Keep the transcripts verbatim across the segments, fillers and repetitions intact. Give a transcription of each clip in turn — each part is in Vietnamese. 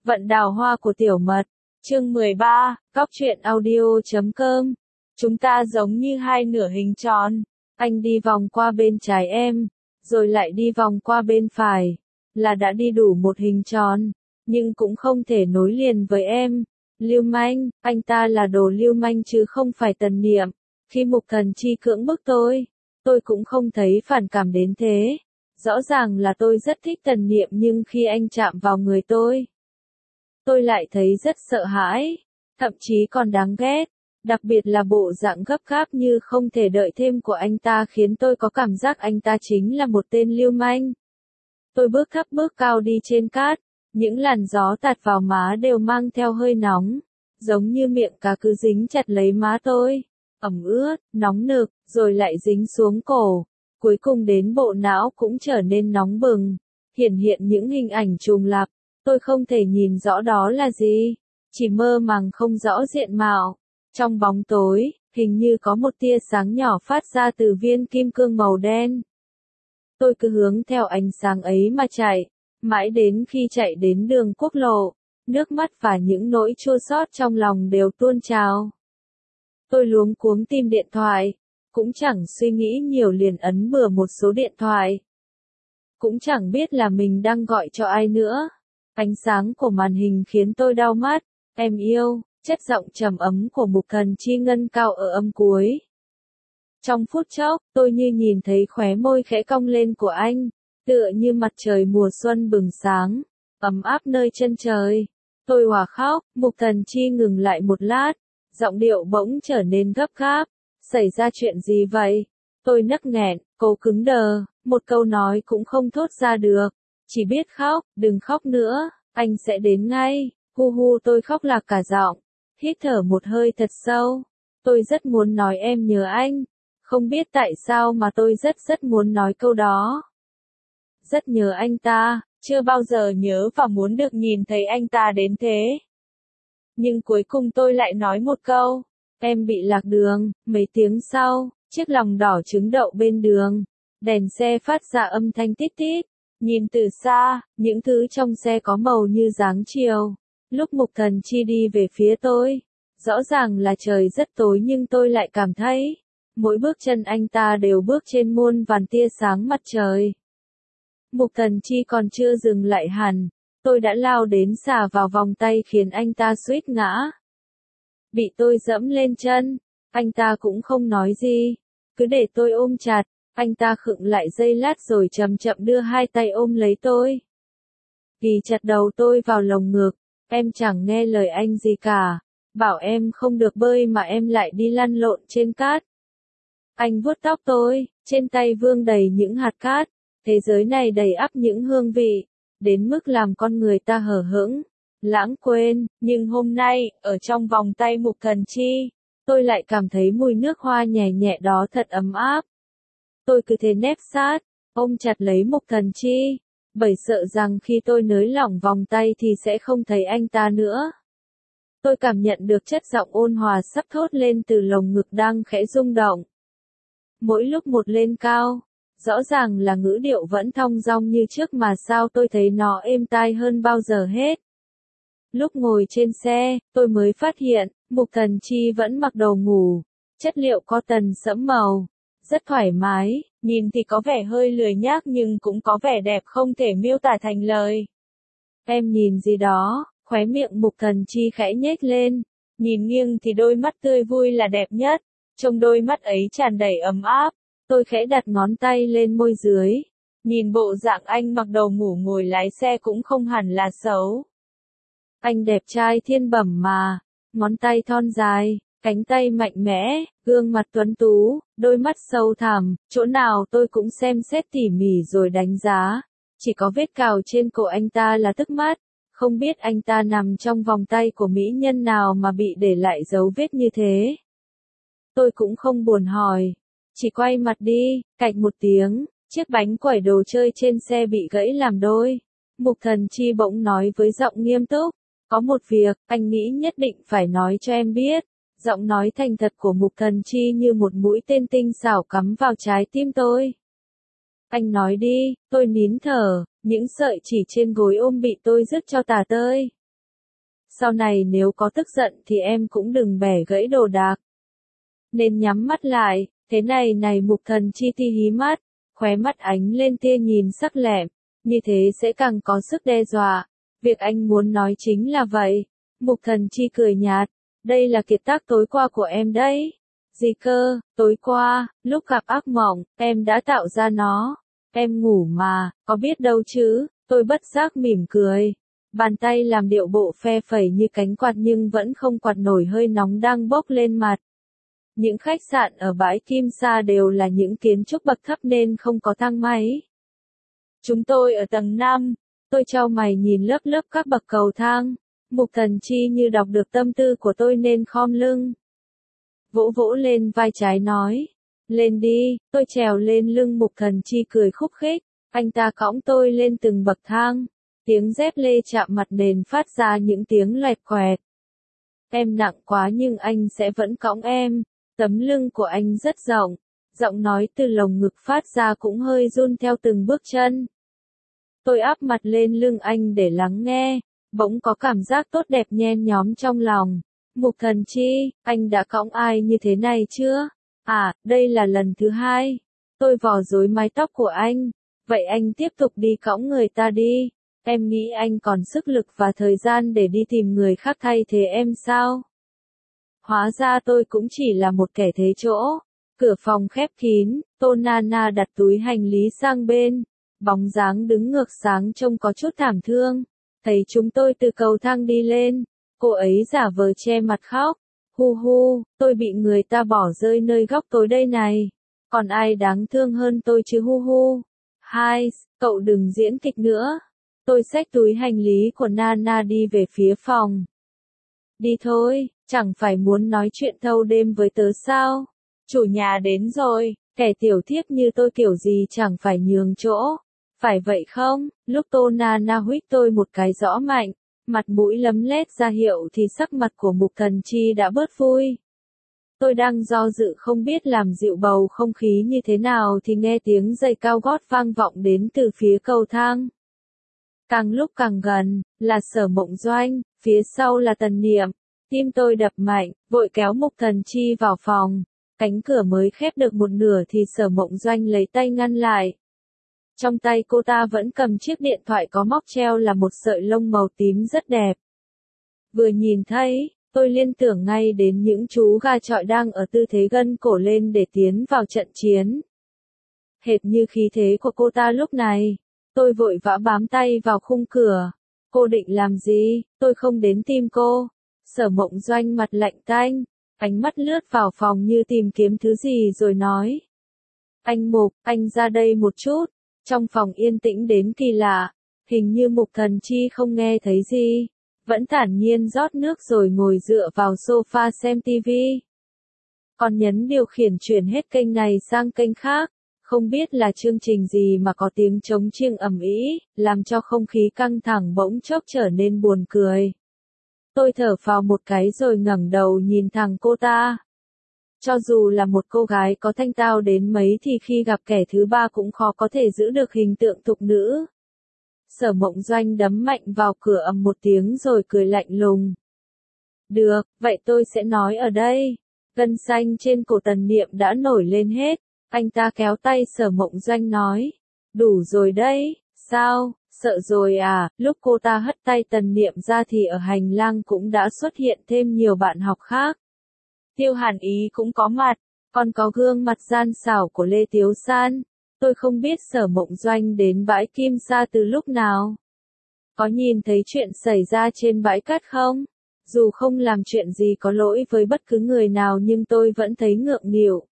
Vận đào hoa của tiểu mật. Chương mười ba, Góc truyện audio.com. Chúng ta giống như hai nửa hình tròn. Anh đi vòng qua bên trái em, rồi lại đi vòng qua bên phải, là đã đi đủ một hình tròn, nhưng cũng không thể nối liền với em. Lưu manh, anh ta là đồ lưu manh chứ không phải Tần Niệm. Khi Mục Thần Chi cưỡng bức tôi, tôi cũng không thấy phản cảm đến thế. Rõ ràng là tôi rất thích Tần Niệm nhưng khi anh chạm vào người tôi, tôi lại thấy rất sợ hãi, thậm chí còn đáng ghét. Đặc biệt là bộ dạng gấp gáp như không thể đợi thêm của anh ta khiến tôi có cảm giác anh ta chính là một tên lưu manh. Tôi bước thấp bước cao đi trên cát, những làn gió tạt vào má đều mang theo hơi nóng, giống như miệng cá cứ dính chặt lấy má tôi, ẩm ướt, nóng nực, rồi lại dính xuống cổ, cuối cùng đến bộ não cũng trở nên nóng bừng, hiển hiện những hình ảnh trùng lặp, tôi không thể nhìn rõ đó là gì, chỉ mơ màng không rõ diện mạo. Trong bóng tối, hình như có một tia sáng nhỏ phát ra từ viên kim cương màu đen. Tôi cứ hướng theo ánh sáng ấy mà chạy, mãi đến khi chạy đến đường quốc lộ, nước mắt và những nỗi chua xót trong lòng đều tuôn trào. Tôi luống cuống tìm điện thoại, cũng chẳng suy nghĩ nhiều liền ấn bừa một số điện thoại. Cũng chẳng biết là mình đang gọi cho ai nữa. Ánh sáng của màn hình khiến tôi đau mắt. Em yêu. Chất giọng trầm ấm của Mục Thần Chi ngân cao ở âm cuối. Trong phút chốc, tôi như nhìn thấy khóe môi khẽ cong lên của anh, tựa như mặt trời mùa xuân bừng sáng, ấm áp nơi chân trời. Tôi òa khóc, Mục Thần Chi ngừng lại một lát, giọng điệu bỗng trở nên gấp gáp. Xảy ra chuyện gì vậy? Tôi nấc nghẹn, cố cứng đờ, một câu nói cũng không thốt ra được, chỉ biết khóc, đừng khóc nữa, anh sẽ đến ngay. Hu hu tôi khóc lạc cả giọng. Hít thở một hơi thật sâu. Tôi rất muốn nói em nhớ anh. Không biết tại sao mà tôi rất rất muốn nói câu đó. Rất nhớ anh ta, chưa bao giờ nhớ và muốn được nhìn thấy anh ta đến thế. Nhưng cuối cùng tôi lại nói một câu. Em bị lạc đường. Mấy tiếng sau, chiếc lòng đỏ trứng đậu bên đường. Đèn xe phát ra âm thanh tít tít. Nhìn từ xa, những thứ trong xe có màu như dáng chiều. Lúc Mục Thần Chi đi về phía tôi, rõ ràng là trời rất tối nhưng tôi lại cảm thấy, mỗi bước chân anh ta đều bước trên muôn vàn tia sáng mặt trời. Mục Thần Chi còn chưa dừng lại hẳn, tôi đã lao đến xả vào vòng tay khiến anh ta suýt ngã. Bị tôi dẫm lên chân, anh ta cũng không nói gì, cứ để tôi ôm chặt, anh ta khựng lại giây lát rồi chậm chậm đưa hai tay ôm lấy tôi. Ghi chặt đầu tôi vào lồng ngực. Em chẳng nghe lời anh gì cả, bảo em không được bơi mà em lại đi lăn lộn trên cát. Anh vuốt tóc tôi, trên tay vương đầy những hạt cát, thế giới này đầy ắp những hương vị, đến mức làm con người ta hờ hững, lãng quên, nhưng hôm nay, ở trong vòng tay Mục Thần Chi, tôi lại cảm thấy mùi nước hoa nhẹ nhẹ đó thật ấm áp. Tôi cứ thế nép sát, ôm chặt lấy Mục Thần Chi. Bởi sợ rằng khi tôi nới lỏng vòng tay thì sẽ không thấy anh ta nữa. Tôi cảm nhận được chất giọng ôn hòa sắp thốt lên từ lồng ngực đang khẽ rung động. Mỗi lúc một lên cao, rõ ràng là ngữ điệu vẫn thong dong như trước mà sao tôi thấy nó êm tai hơn bao giờ hết. Lúc ngồi trên xe, tôi mới phát hiện, Mục Thần Chi vẫn mặc đồ ngủ, chất liệu cotton sẫm màu, rất thoải mái. Nhìn thì có vẻ hơi lười nhác nhưng cũng có vẻ đẹp không thể miêu tả thành lời. Em nhìn gì đó, khóe miệng Mục Thần Chi khẽ nhếch lên. Nhìn nghiêng thì đôi mắt tươi vui là đẹp nhất. Trong đôi mắt ấy tràn đầy ấm áp. Tôi khẽ đặt ngón tay lên môi dưới. Nhìn bộ dạng anh mặc đồ ngủ ngồi lái xe cũng không hẳn là xấu. Anh đẹp trai thiên bẩm mà. Ngón tay thon dài. Cánh tay mạnh mẽ, gương mặt tuấn tú, đôi mắt sâu thẳm, chỗ nào tôi cũng xem xét tỉ mỉ rồi đánh giá. Chỉ có vết cào trên cổ anh ta là tức mắt, không biết anh ta nằm trong vòng tay của mỹ nhân nào mà bị để lại dấu vết như thế. Tôi cũng không buồn hỏi, chỉ quay mặt đi, cạch một tiếng, chiếc bánh quẩy đồ chơi trên xe bị gãy làm đôi. Mục Thần Chi bỗng nói với giọng nghiêm túc, có một việc, anh nghĩ nhất định phải nói cho em biết. Giọng nói thành thật của Mục Thần Chi như một mũi tên tinh xảo cắm vào trái tim tôi. Anh nói đi, tôi nín thở, những sợi chỉ trên gối ôm bị tôi rứt cho tả tơi. sau này nếu có tức giận thì em cũng đừng bẻ gãy đồ đạc. Nên nhắm mắt lại, thế này này Mục Thần Chi ti hí mắt, khóe mắt ánh lên tia nhìn sắc lẹm, như thế sẽ càng có sức đe dọa. Việc anh muốn nói chính là vậy. Mục Thần Chi cười nhạt, đây là kiệt tác tối qua của em đấy. Gì cơ, tối qua, lúc gặp ác mộng, em đã tạo ra nó. Em ngủ mà, có biết đâu chứ, tôi bất giác mỉm cười. Bàn tay làm điệu bộ phe phẩy như cánh quạt nhưng vẫn không quạt nổi hơi nóng đang bốc lên mặt. Những khách sạn ở bãi Kim Sa đều là những kiến trúc bậc thấp nên không có thang máy. Chúng tôi ở tầng năm, tôi chau mày nhìn lớp lớp các bậc cầu thang. Mục Thần Chi như đọc được tâm tư của tôi nên khom lưng. Vỗ vỗ lên vai trái nói, lên đi, tôi trèo lên lưng Mục Thần Chi cười khúc khích, anh ta cõng tôi lên từng bậc thang, tiếng dép lê chạm mặt nền phát ra những tiếng loẹt quẹt. Em nặng quá nhưng anh sẽ vẫn cõng em, tấm lưng của anh rất rộng, giọng nói từ lồng ngực phát ra cũng hơi run theo từng bước chân. Tôi áp mặt lên lưng anh để lắng nghe, bỗng có cảm giác tốt đẹp nhen nhóm trong lòng. Mục Thần Chi, anh đã cõng ai như thế này chưa? À, đây là lần thứ hai. Tôi vò rối mái tóc của anh. Vậy anh tiếp tục đi cõng người ta đi. Em nghĩ anh còn sức lực và thời gian để đi tìm người khác thay thế em sao? Hóa ra tôi cũng chỉ là một kẻ thế chỗ. Cửa phòng khép kín, Tô Nana đặt túi hành lý sang bên. Bóng dáng đứng ngược sáng trông có chút thảm thương. Thấy chúng tôi từ cầu thang đi lên. Cô ấy giả vờ che mặt khóc. Hu hu, tôi bị người ta bỏ rơi nơi góc tối đây này. Còn ai đáng thương hơn tôi chứ hu hu. Hai, cậu đừng diễn kịch nữa. Tôi xách túi hành lý của Nana đi về phía phòng. Đi thôi, chẳng phải muốn nói chuyện thâu đêm với tớ sao? Chủ nhà đến rồi, kẻ tiểu thiếp như tôi kiểu gì chẳng phải nhường chỗ. Phải vậy không? Lúc Tô Nana huých tôi một cái rõ mạnh, mặt mũi lấm lét ra hiệu thì sắc mặt của Mục Thần Chi đã bớt vui. Tôi đang do dự không biết làm dịu bầu không khí như thế nào thì nghe tiếng giày cao gót vang vọng đến từ phía cầu thang. Càng lúc càng gần, là Sở Mộng Doanh, phía sau là Tần Niệm. Tim tôi đập mạnh, vội kéo Mục Thần Chi vào phòng. Cánh cửa mới khép được một nửa thì Sở Mộng Doanh lấy tay ngăn lại. Trong tay cô ta vẫn cầm chiếc điện thoại có móc treo là một sợi lông màu tím rất đẹp. Vừa nhìn thấy, tôi liên tưởng ngay đến những chú gà chọi đang ở tư thế gân cổ lên để tiến vào trận chiến. Hệt như khí thế của cô ta lúc này, tôi vội vã bám tay vào khung cửa. Cô định làm gì? Tôi không đến tìm cô. Sở Mộng Doanh mặt lạnh tanh, ánh mắt lướt vào phòng như tìm kiếm thứ gì rồi nói. Anh Mục, anh ra đây một chút. Trong phòng yên tĩnh đến kỳ lạ, hình như Mục Thần Chi không nghe thấy gì, vẫn thản nhiên rót nước rồi ngồi dựa vào sofa xem tivi. Còn nhấn điều khiển chuyển hết kênh này sang kênh khác, không biết là chương trình gì mà có tiếng trống chiêng ầm ĩ, làm cho không khí căng thẳng bỗng chốc trở nên buồn cười. Tôi thở phào một cái rồi ngẩng đầu nhìn thẳng cô ta. Cho dù là một cô gái có thanh tao đến mấy thì khi gặp kẻ thứ ba cũng khó có thể giữ được hình tượng thục nữ. Sở Mộng Doanh đấm mạnh vào cửa ầm một tiếng rồi cười lạnh lùng. Được, vậy tôi sẽ nói ở đây. Gân xanh trên cổ Tần Niệm đã nổi lên hết. Anh ta kéo tay Sở Mộng Doanh nói. Đủ rồi đấy, sao, sợ rồi à? Lúc cô ta hất tay Tần Niệm ra thì ở hành lang cũng đã xuất hiện thêm nhiều bạn học khác. Tiêu Hàn Ý cũng có mặt, còn có gương mặt gian xảo của Lê Tiếu San. Tôi không biết Sở Mộng Doanh đến bãi Kim Sa từ lúc nào. Có nhìn thấy chuyện xảy ra trên bãi cát không? Dù không làm chuyện gì có lỗi với bất cứ người nào nhưng tôi vẫn thấy ngượng nghịu.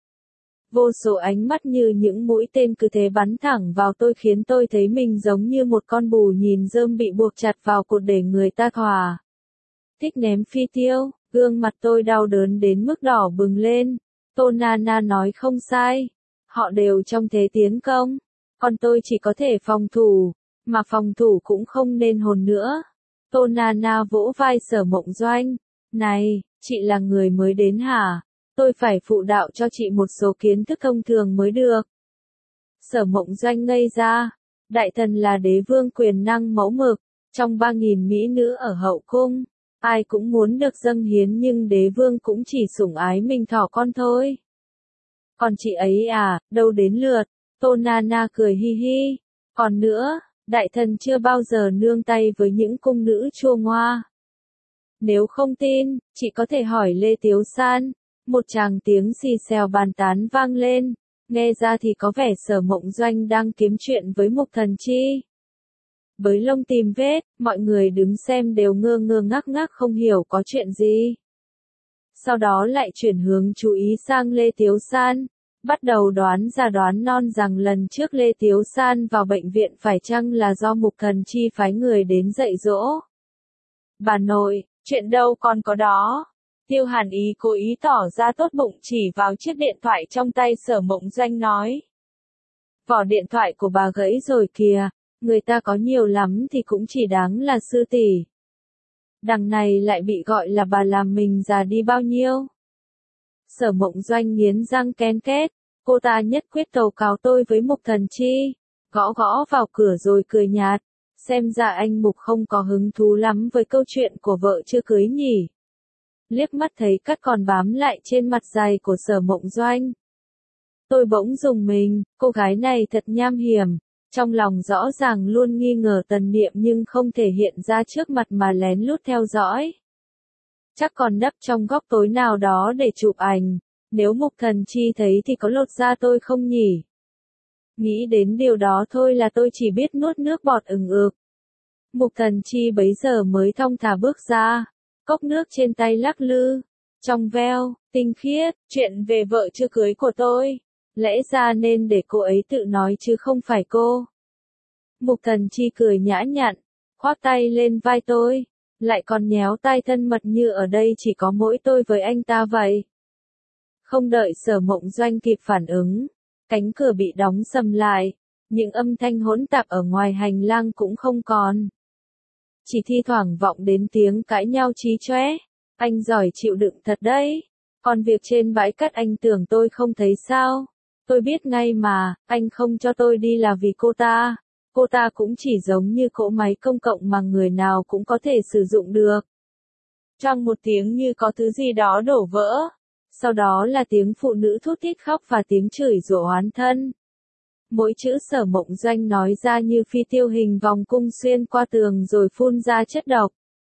Vô số ánh mắt như những mũi tên cứ thế bắn thẳng vào tôi khiến tôi thấy mình giống như một con bù nhìn rơm bị buộc chặt vào cột để người ta thòa. Thích ném phi tiêu, gương mặt tôi đau đớn đến mức đỏ bừng lên. Tô Nana nói không sai. Họ đều trong thế tiến công. Còn tôi chỉ có thể phòng thủ, mà phòng thủ cũng không nên hồn nữa. Tô Nana vỗ vai Sở Mộng Doanh. Này, chị là người mới đến hả? Tôi phải phụ đạo cho chị một số kiến thức thông thường mới được. Sở Mộng Doanh ngây ra. Đại thần là đế vương quyền năng mẫu mực, trong ba nghìn mỹ nữ ở hậu cung. Ai cũng muốn được dâng hiến nhưng đế vương cũng chỉ sủng ái mình thỏ con thôi. Còn chị ấy à, đâu đến lượt, Tô Nana cười hi hi. Còn nữa, đại thần chưa bao giờ nương tay với những cung nữ chua ngoa. Nếu không tin, chị có thể hỏi Lê Tiếu San. Một tràng tiếng xì xèo bàn tán vang lên, nghe ra thì có vẻ Sở Mộng Doanh đang kiếm chuyện với Mục Thần Chi. Bới lông tìm vết, mọi người đứng xem đều ngơ ngơ ngác ngác không hiểu có chuyện gì. Sau đó lại chuyển hướng chú ý sang Lê Tiếu San, bắt đầu đoán ra đoán non rằng lần trước Lê Tiếu San vào bệnh viện phải chăng là do Mục Thần Chi phái người đến dạy dỗ. Bà nội, chuyện đâu còn có đó. Tiêu Hàn Ý cố ý tỏ ra tốt bụng chỉ vào chiếc điện thoại trong tay Sở Mộng Doanh nói. Vỏ điện thoại của bà gãy rồi kìa, người ta có nhiều lắm thì cũng chỉ đáng là sư tỷ. Đằng này lại bị gọi là bà làm mình già đi bao nhiêu. Sở Mộng Doanh nghiến răng ken két, cô ta nhất quyết tố cáo tôi với Mục Thần Chi, gõ gõ vào cửa rồi cười nhạt, xem ra anh Mục không có hứng thú lắm với câu chuyện của vợ chưa cưới nhỉ. Liếc mắt thấy cắt còn bám lại trên mặt dày của Sở Mộng Doanh. Tôi bỗng rùng mình, cô gái này thật nham hiểm, trong lòng rõ ràng luôn nghi ngờ Tần Niệm nhưng không thể hiện ra trước mặt mà lén lút theo dõi. Chắc còn nấp trong góc tối nào đó để chụp ảnh, nếu Mục Thần Chi thấy thì có lột da tôi không nhỉ? Nghĩ đến điều đó thôi là tôi chỉ biết nuốt nước bọt ừng ực. Mục Thần Chi bấy giờ mới thong thả bước ra, cốc nước trên tay lắc lư, trong veo, tinh khiết, chuyện về vợ chưa cưới của tôi, lẽ ra nên để cô ấy tự nói chứ không phải cô. Mục Thần Chi cười nhã nhặn, khoác tay lên vai tôi, lại còn nhéo tay thân mật như ở đây chỉ có mỗi tôi với anh ta vậy. Không đợi Sở Mộng Doanh kịp phản ứng, cánh cửa bị đóng sầm lại, những âm thanh hỗn tạp ở ngoài hành lang cũng không còn. Chỉ thi thoảng vọng đến tiếng cãi nhau chí chóe. Anh giỏi chịu đựng thật đấy. Còn việc trên bãi cát anh tưởng tôi không thấy sao? Tôi biết ngay mà, anh không cho tôi đi là vì cô ta. Cô ta cũng chỉ giống như cỗ máy công cộng mà người nào cũng có thể sử dụng được. Trong một tiếng như có thứ gì đó đổ vỡ. Sau đó là tiếng phụ nữ thút thít khóc và tiếng chửi rủa oán thân. Mỗi chữ Sở Mộng Doanh nói ra như phi tiêu hình vòng cung xuyên qua tường rồi phun ra chất độc.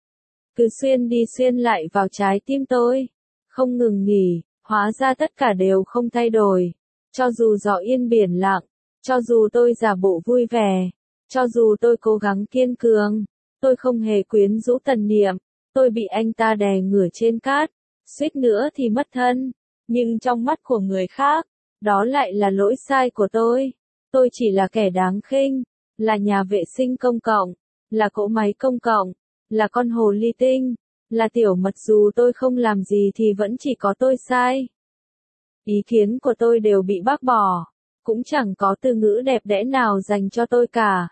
Cứ xuyên đi xuyên lại vào trái tim tôi. Không ngừng nghỉ, hóa ra tất cả đều không thay đổi. Cho dù gió yên biển lặng, cho dù tôi giả bộ vui vẻ, cho dù tôi cố gắng kiên cường, tôi không hề quyến rũ Tần Niệm, tôi bị anh ta đè ngửa trên cát, suýt nữa thì mất thân. Nhưng trong mắt của người khác, đó lại là lỗi sai của tôi. Tôi chỉ là kẻ đáng khinh, là nhà vệ sinh công cộng, là cỗ máy công cộng, là con hồ ly tinh, là tiểu mật dù tôi không làm gì thì vẫn chỉ có tôi sai. Ý kiến của tôi đều bị bác bỏ, cũng chẳng có từ ngữ đẹp đẽ nào dành cho tôi cả.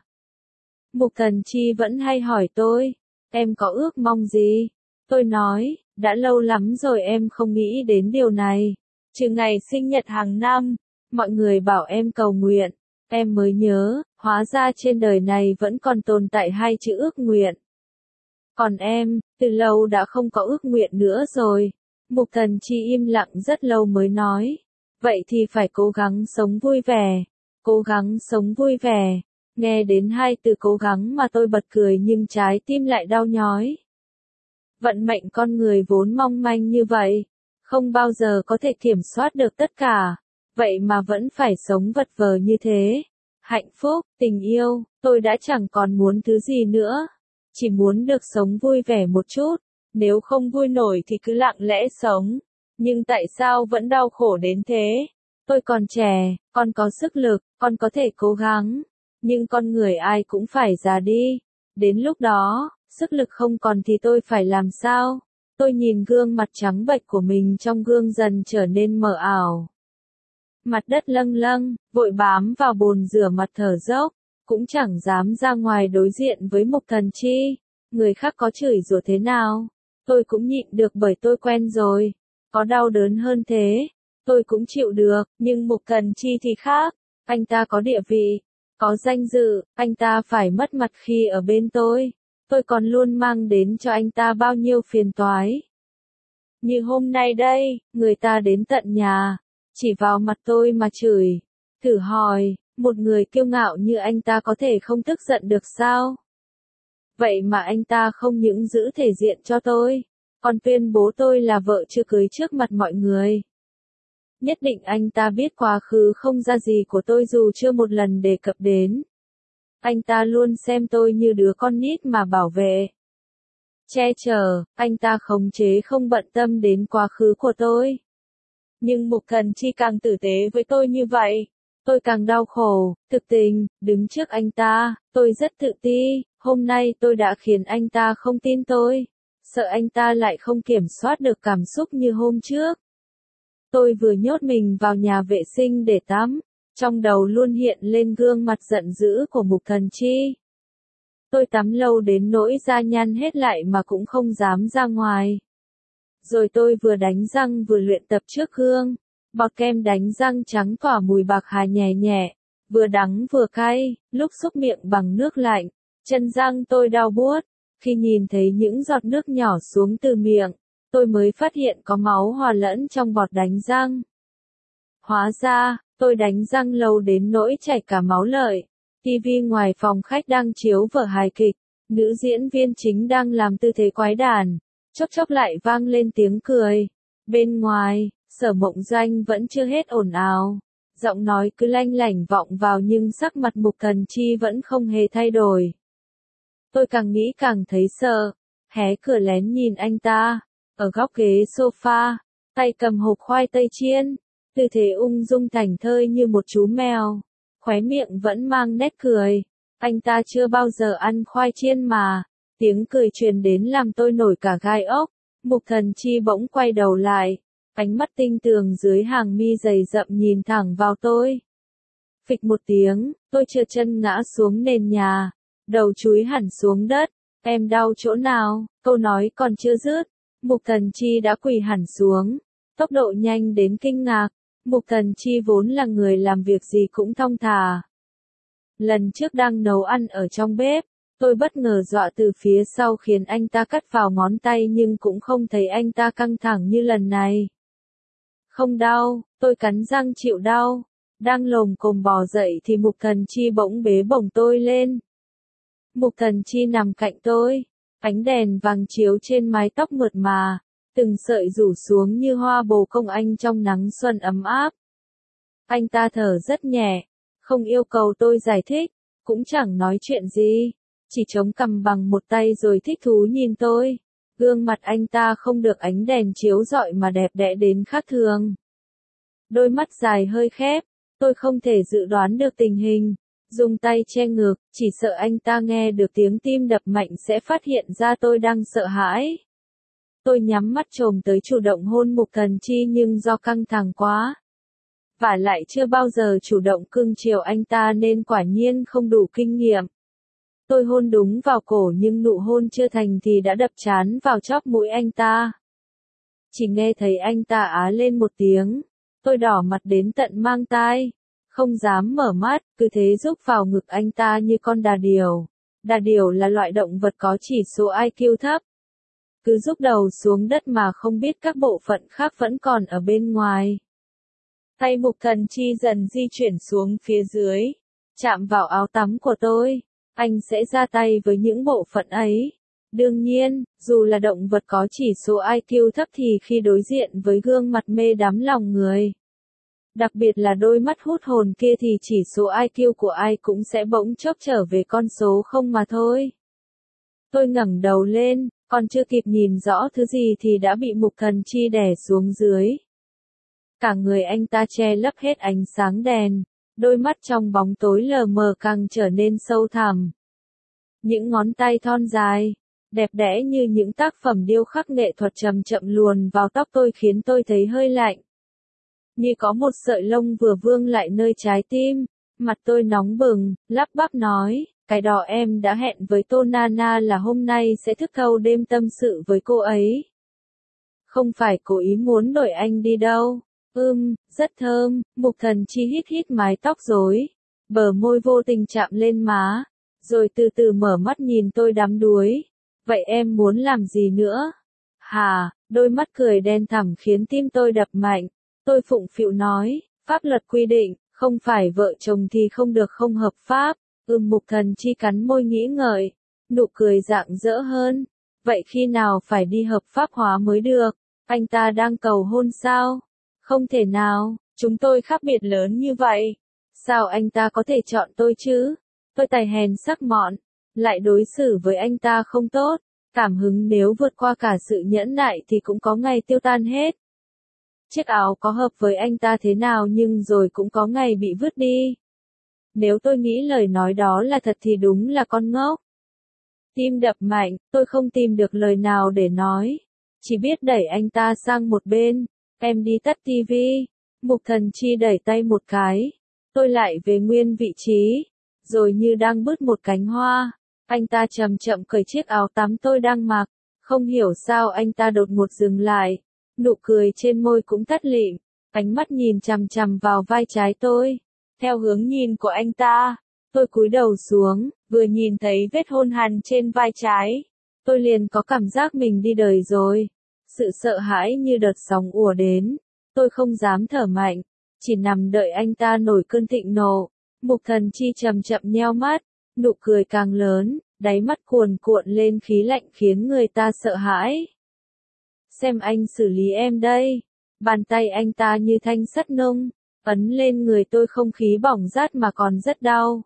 Mục Thần Chi vẫn hay hỏi tôi, em có ước mong gì? Tôi nói, đã lâu lắm rồi em không nghĩ đến điều này. Trừ ngày sinh nhật hàng năm, mọi người bảo em cầu nguyện, em mới nhớ, hóa ra trên đời này vẫn còn tồn tại hai chữ ước nguyện. Còn em, từ lâu đã không có ước nguyện nữa rồi. Mục Thần Chi im lặng rất lâu mới nói, vậy thì phải cố gắng sống vui vẻ, cố gắng sống vui vẻ. Nghe đến hai từ cố gắng mà tôi bật cười nhưng trái tim lại đau nhói. Vận mệnh con người vốn mong manh như vậy, không bao giờ có thể kiểm soát được tất cả, vậy mà vẫn phải sống vật vờ như thế. Hạnh phúc, tình yêu, tôi đã chẳng còn muốn thứ gì nữa, chỉ muốn được sống vui vẻ một chút, nếu không vui nổi thì cứ lặng lẽ sống. Nhưng tại sao vẫn đau khổ đến thế? Tôi còn trẻ, còn có sức lực, còn có thể cố gắng, nhưng con người ai cũng phải già đi. Đến lúc đó, sức lực không còn thì tôi phải làm sao? Tôi nhìn gương mặt trắng bệch của mình trong gương dần trở nên mờ ảo. Mặt đất lâng lâng, vội bám vào bồn rửa mặt thở dốc, cũng chẳng dám ra ngoài đối diện với Mục Thần Chi. Người khác có chửi rủa thế nào, tôi cũng nhịn được bởi tôi quen rồi. Có đau đớn hơn thế, tôi cũng chịu được, nhưng Mục Thần Chi thì khác. Anh ta có địa vị, có danh dự, anh ta phải mất mặt khi ở bên tôi. tôi còn luôn mang đến cho anh ta bao nhiêu phiền toái. Như hôm nay đây, người ta đến tận nhà, chỉ vào mặt tôi mà chửi. Thử hỏi, một người kiêu ngạo như anh ta có thể không tức giận được sao? Vậy mà anh ta không những giữ thể diện cho tôi, còn tuyên bố tôi là vợ chưa cưới trước mặt mọi người. Nhất định anh ta biết quá khứ không ra gì của tôi dù chưa một lần đề cập đến. Anh ta luôn xem tôi như đứa con nít mà bảo vệ, che chở, anh ta khống chế không bận tâm đến quá khứ của tôi. Nhưng Mục Thần Chi càng tử tế với tôi như vậy, tôi càng đau khổ. Thực tình, đứng trước anh ta, tôi rất tự ti. Hôm nay tôi đã khiến anh ta không tin tôi, sợ anh ta lại không kiểm soát được cảm xúc như hôm trước. Tôi vừa nhốt mình vào nhà vệ sinh để tắm, trong đầu luôn hiện lên gương mặt giận dữ của Mục Thần Chi. Tôi tắm lâu đến nỗi da nhăn hết lại mà cũng không dám ra ngoài. Rồi tôi vừa đánh răng vừa luyện tập trước gương, bọt kem đánh răng trắng tỏa mùi bạc hà nhẹ nhẹ, vừa đắng vừa cay, lúc xúc miệng bằng nước lạnh, chân răng tôi đau buốt. Khi nhìn thấy những giọt nước nhỏ xuống từ miệng, tôi mới phát hiện có máu hòa lẫn trong bọt đánh răng. Hóa ra, tôi đánh răng lâu đến nỗi chảy cả máu lợi. ti vi ngoài phòng khách đang chiếu vở hài kịch, nữ diễn viên chính đang làm tư thế quái đản, chốc chốc lại vang lên tiếng cười. Bên ngoài, Sở Mộng Doanh vẫn chưa hết ồn ào, giọng nói cứ lanh lảnh vọng vào nhưng sắc mặt Mục Thần Chi vẫn không hề thay đổi. Tôi càng nghĩ càng thấy sợ, hé cửa lén nhìn anh ta, ở góc ghế sofa, tay cầm hộp khoai tây chiên, tư thế ung dung thảnh thơi như một chú mèo, khóe miệng vẫn mang nét cười. Anh ta chưa bao giờ ăn khoai chiên mà, tiếng cười truyền đến làm tôi nổi cả gai ốc. Mục Thần Chi bỗng quay đầu lại, ánh mắt tinh tường dưới hàng mi dày rậm nhìn thẳng vào tôi. Phịch một tiếng, tôi trượt chân ngã xuống nền nhà, đầu chúi hẳn xuống đất. Em đau chỗ nào? Câu nói còn chưa dứt, Mục Thần Chi đã quỳ hẳn xuống, tốc độ nhanh đến kinh ngạc. Mục Thần Chi vốn là người làm việc gì cũng thong thả. Lần trước đang nấu ăn ở trong bếp, tôi bất ngờ dọa từ phía sau khiến anh ta cắt vào ngón tay nhưng cũng không thấy anh ta căng thẳng như lần này. Không đau, tôi cắn răng chịu đau. Đang lồm cồm bò dậy thì Mục Thần Chi bỗng bế bổng tôi lên. Mục Thần Chi nằm cạnh tôi, ánh đèn vàng chiếu trên mái tóc mượt mà, từng sợi rủ xuống như hoa bồ công anh trong nắng xuân ấm áp. Anh ta thở rất nhẹ, không yêu cầu tôi giải thích, cũng chẳng nói chuyện gì, chỉ chống cằm bằng một tay rồi thích thú nhìn tôi. Gương mặt anh ta không được ánh đèn chiếu rọi mà đẹp đẽ đến khác thường. Đôi mắt dài hơi khép, tôi không thể dự đoán được tình hình, dùng tay che ngực, chỉ sợ anh ta nghe được tiếng tim đập mạnh sẽ phát hiện ra tôi đang sợ hãi. Tôi nhắm mắt trồm tới chủ động hôn Mục Thần Chi nhưng do căng thẳng quá, vả lại chưa bao giờ chủ động cưng chiều anh ta nên quả nhiên không đủ kinh nghiệm. Tôi hôn đúng vào cổ nhưng nụ hôn chưa thành thì đã đập trán vào chóp mũi anh ta. Chỉ nghe thấy anh ta á lên một tiếng, tôi đỏ mặt đến tận mang tai, không dám mở mắt, cứ thế rúc vào ngực anh ta như con đà điểu. Đà điểu là loại động vật có chỉ số i kiu thấp. Cứ rúc đầu xuống đất mà không biết các bộ phận khác vẫn còn ở bên ngoài. Tay Mục Thần Chi dần di chuyển xuống phía dưới, chạm vào áo tắm của tôi. Anh sẽ ra tay với những bộ phận ấy. Đương nhiên, dù là động vật có chỉ số i kiu thấp thì khi đối diện với gương mặt mê đắm lòng người, đặc biệt là đôi mắt hút hồn kia thì chỉ số i kiu của ai cũng sẽ bỗng chốc trở về con số không mà thôi. Tôi ngẩng đầu lên, còn chưa kịp nhìn rõ thứ gì thì đã bị Mục Thần Chi đè xuống dưới. Cả người anh ta che lấp hết ánh sáng đèn, đôi mắt trong bóng tối lờ mờ càng trở nên sâu thẳm. Những ngón tay thon dài, đẹp đẽ như những tác phẩm điêu khắc nghệ thuật chậm chậm luồn vào tóc tôi khiến tôi thấy hơi lạnh. Như có một sợi lông vừa vương lại nơi trái tim, mặt tôi nóng bừng, lắp bắp nói, cái đó em đã hẹn với Tô Nana là hôm nay sẽ thức thâu đêm tâm sự với cô ấy. Không phải cố ý muốn đuổi anh đi đâu. Ưm, rất thơm. Mục Thần Chi hít hít mái tóc rối, bờ môi vô tình chạm lên má, rồi từ từ mở mắt nhìn tôi đắm đuối. Vậy em muốn làm gì nữa? Hà, đôi mắt cười đen thẳm khiến tim tôi đập mạnh. Tôi phụng phịu nói, pháp luật quy định, không phải vợ chồng thì không được không hợp pháp. Ừm Mục Thần Chi cắn môi nghĩ ngợi, nụ cười rạng rỡ hơn. Vậy khi nào phải đi hợp pháp hóa mới được? Anh ta đang cầu hôn sao? Không thể nào, chúng tôi khác biệt lớn như vậy. Sao anh ta có thể chọn tôi chứ? Tôi tài hèn sắc mọn, lại đối xử với anh ta không tốt. Cảm hứng nếu vượt qua cả sự nhẫn nại thì cũng có ngày tiêu tan hết. Chiếc áo có hợp với anh ta thế nào nhưng rồi cũng có ngày bị vứt đi. Nếu tôi nghĩ lời nói đó là thật thì đúng là con ngốc. Tim đập mạnh, tôi không tìm được lời nào để nói. Chỉ biết đẩy anh ta sang một bên. Em đi tắt tivi. Mục Thần Chi đẩy tay một cái. Tôi lại về nguyên vị trí. Rồi như đang bứt một cánh hoa. Anh ta chậm chậm cởi chiếc áo tắm tôi đang mặc. Không hiểu sao anh ta đột ngột dừng lại. Nụ cười trên môi cũng tắt lịm. Ánh mắt nhìn chằm chằm vào vai trái tôi. Theo hướng nhìn của anh ta, tôi cúi đầu xuống, vừa nhìn thấy vết hôn hằn trên vai trái. Tôi liền có cảm giác mình đi đời rồi. Sự sợ hãi như đợt sóng ùa đến. Tôi không dám thở mạnh, chỉ nằm đợi anh ta nổi cơn thịnh nộ. Mục Thần Chi chậm chậm nheo mắt, nụ cười càng lớn, đáy mắt cuồn cuộn lên khí lạnh khiến người ta sợ hãi. Xem anh xử lý em đây. Bàn tay anh ta như thanh sắt nung, ấn lên người tôi không khí bỏng rát mà còn rất đau.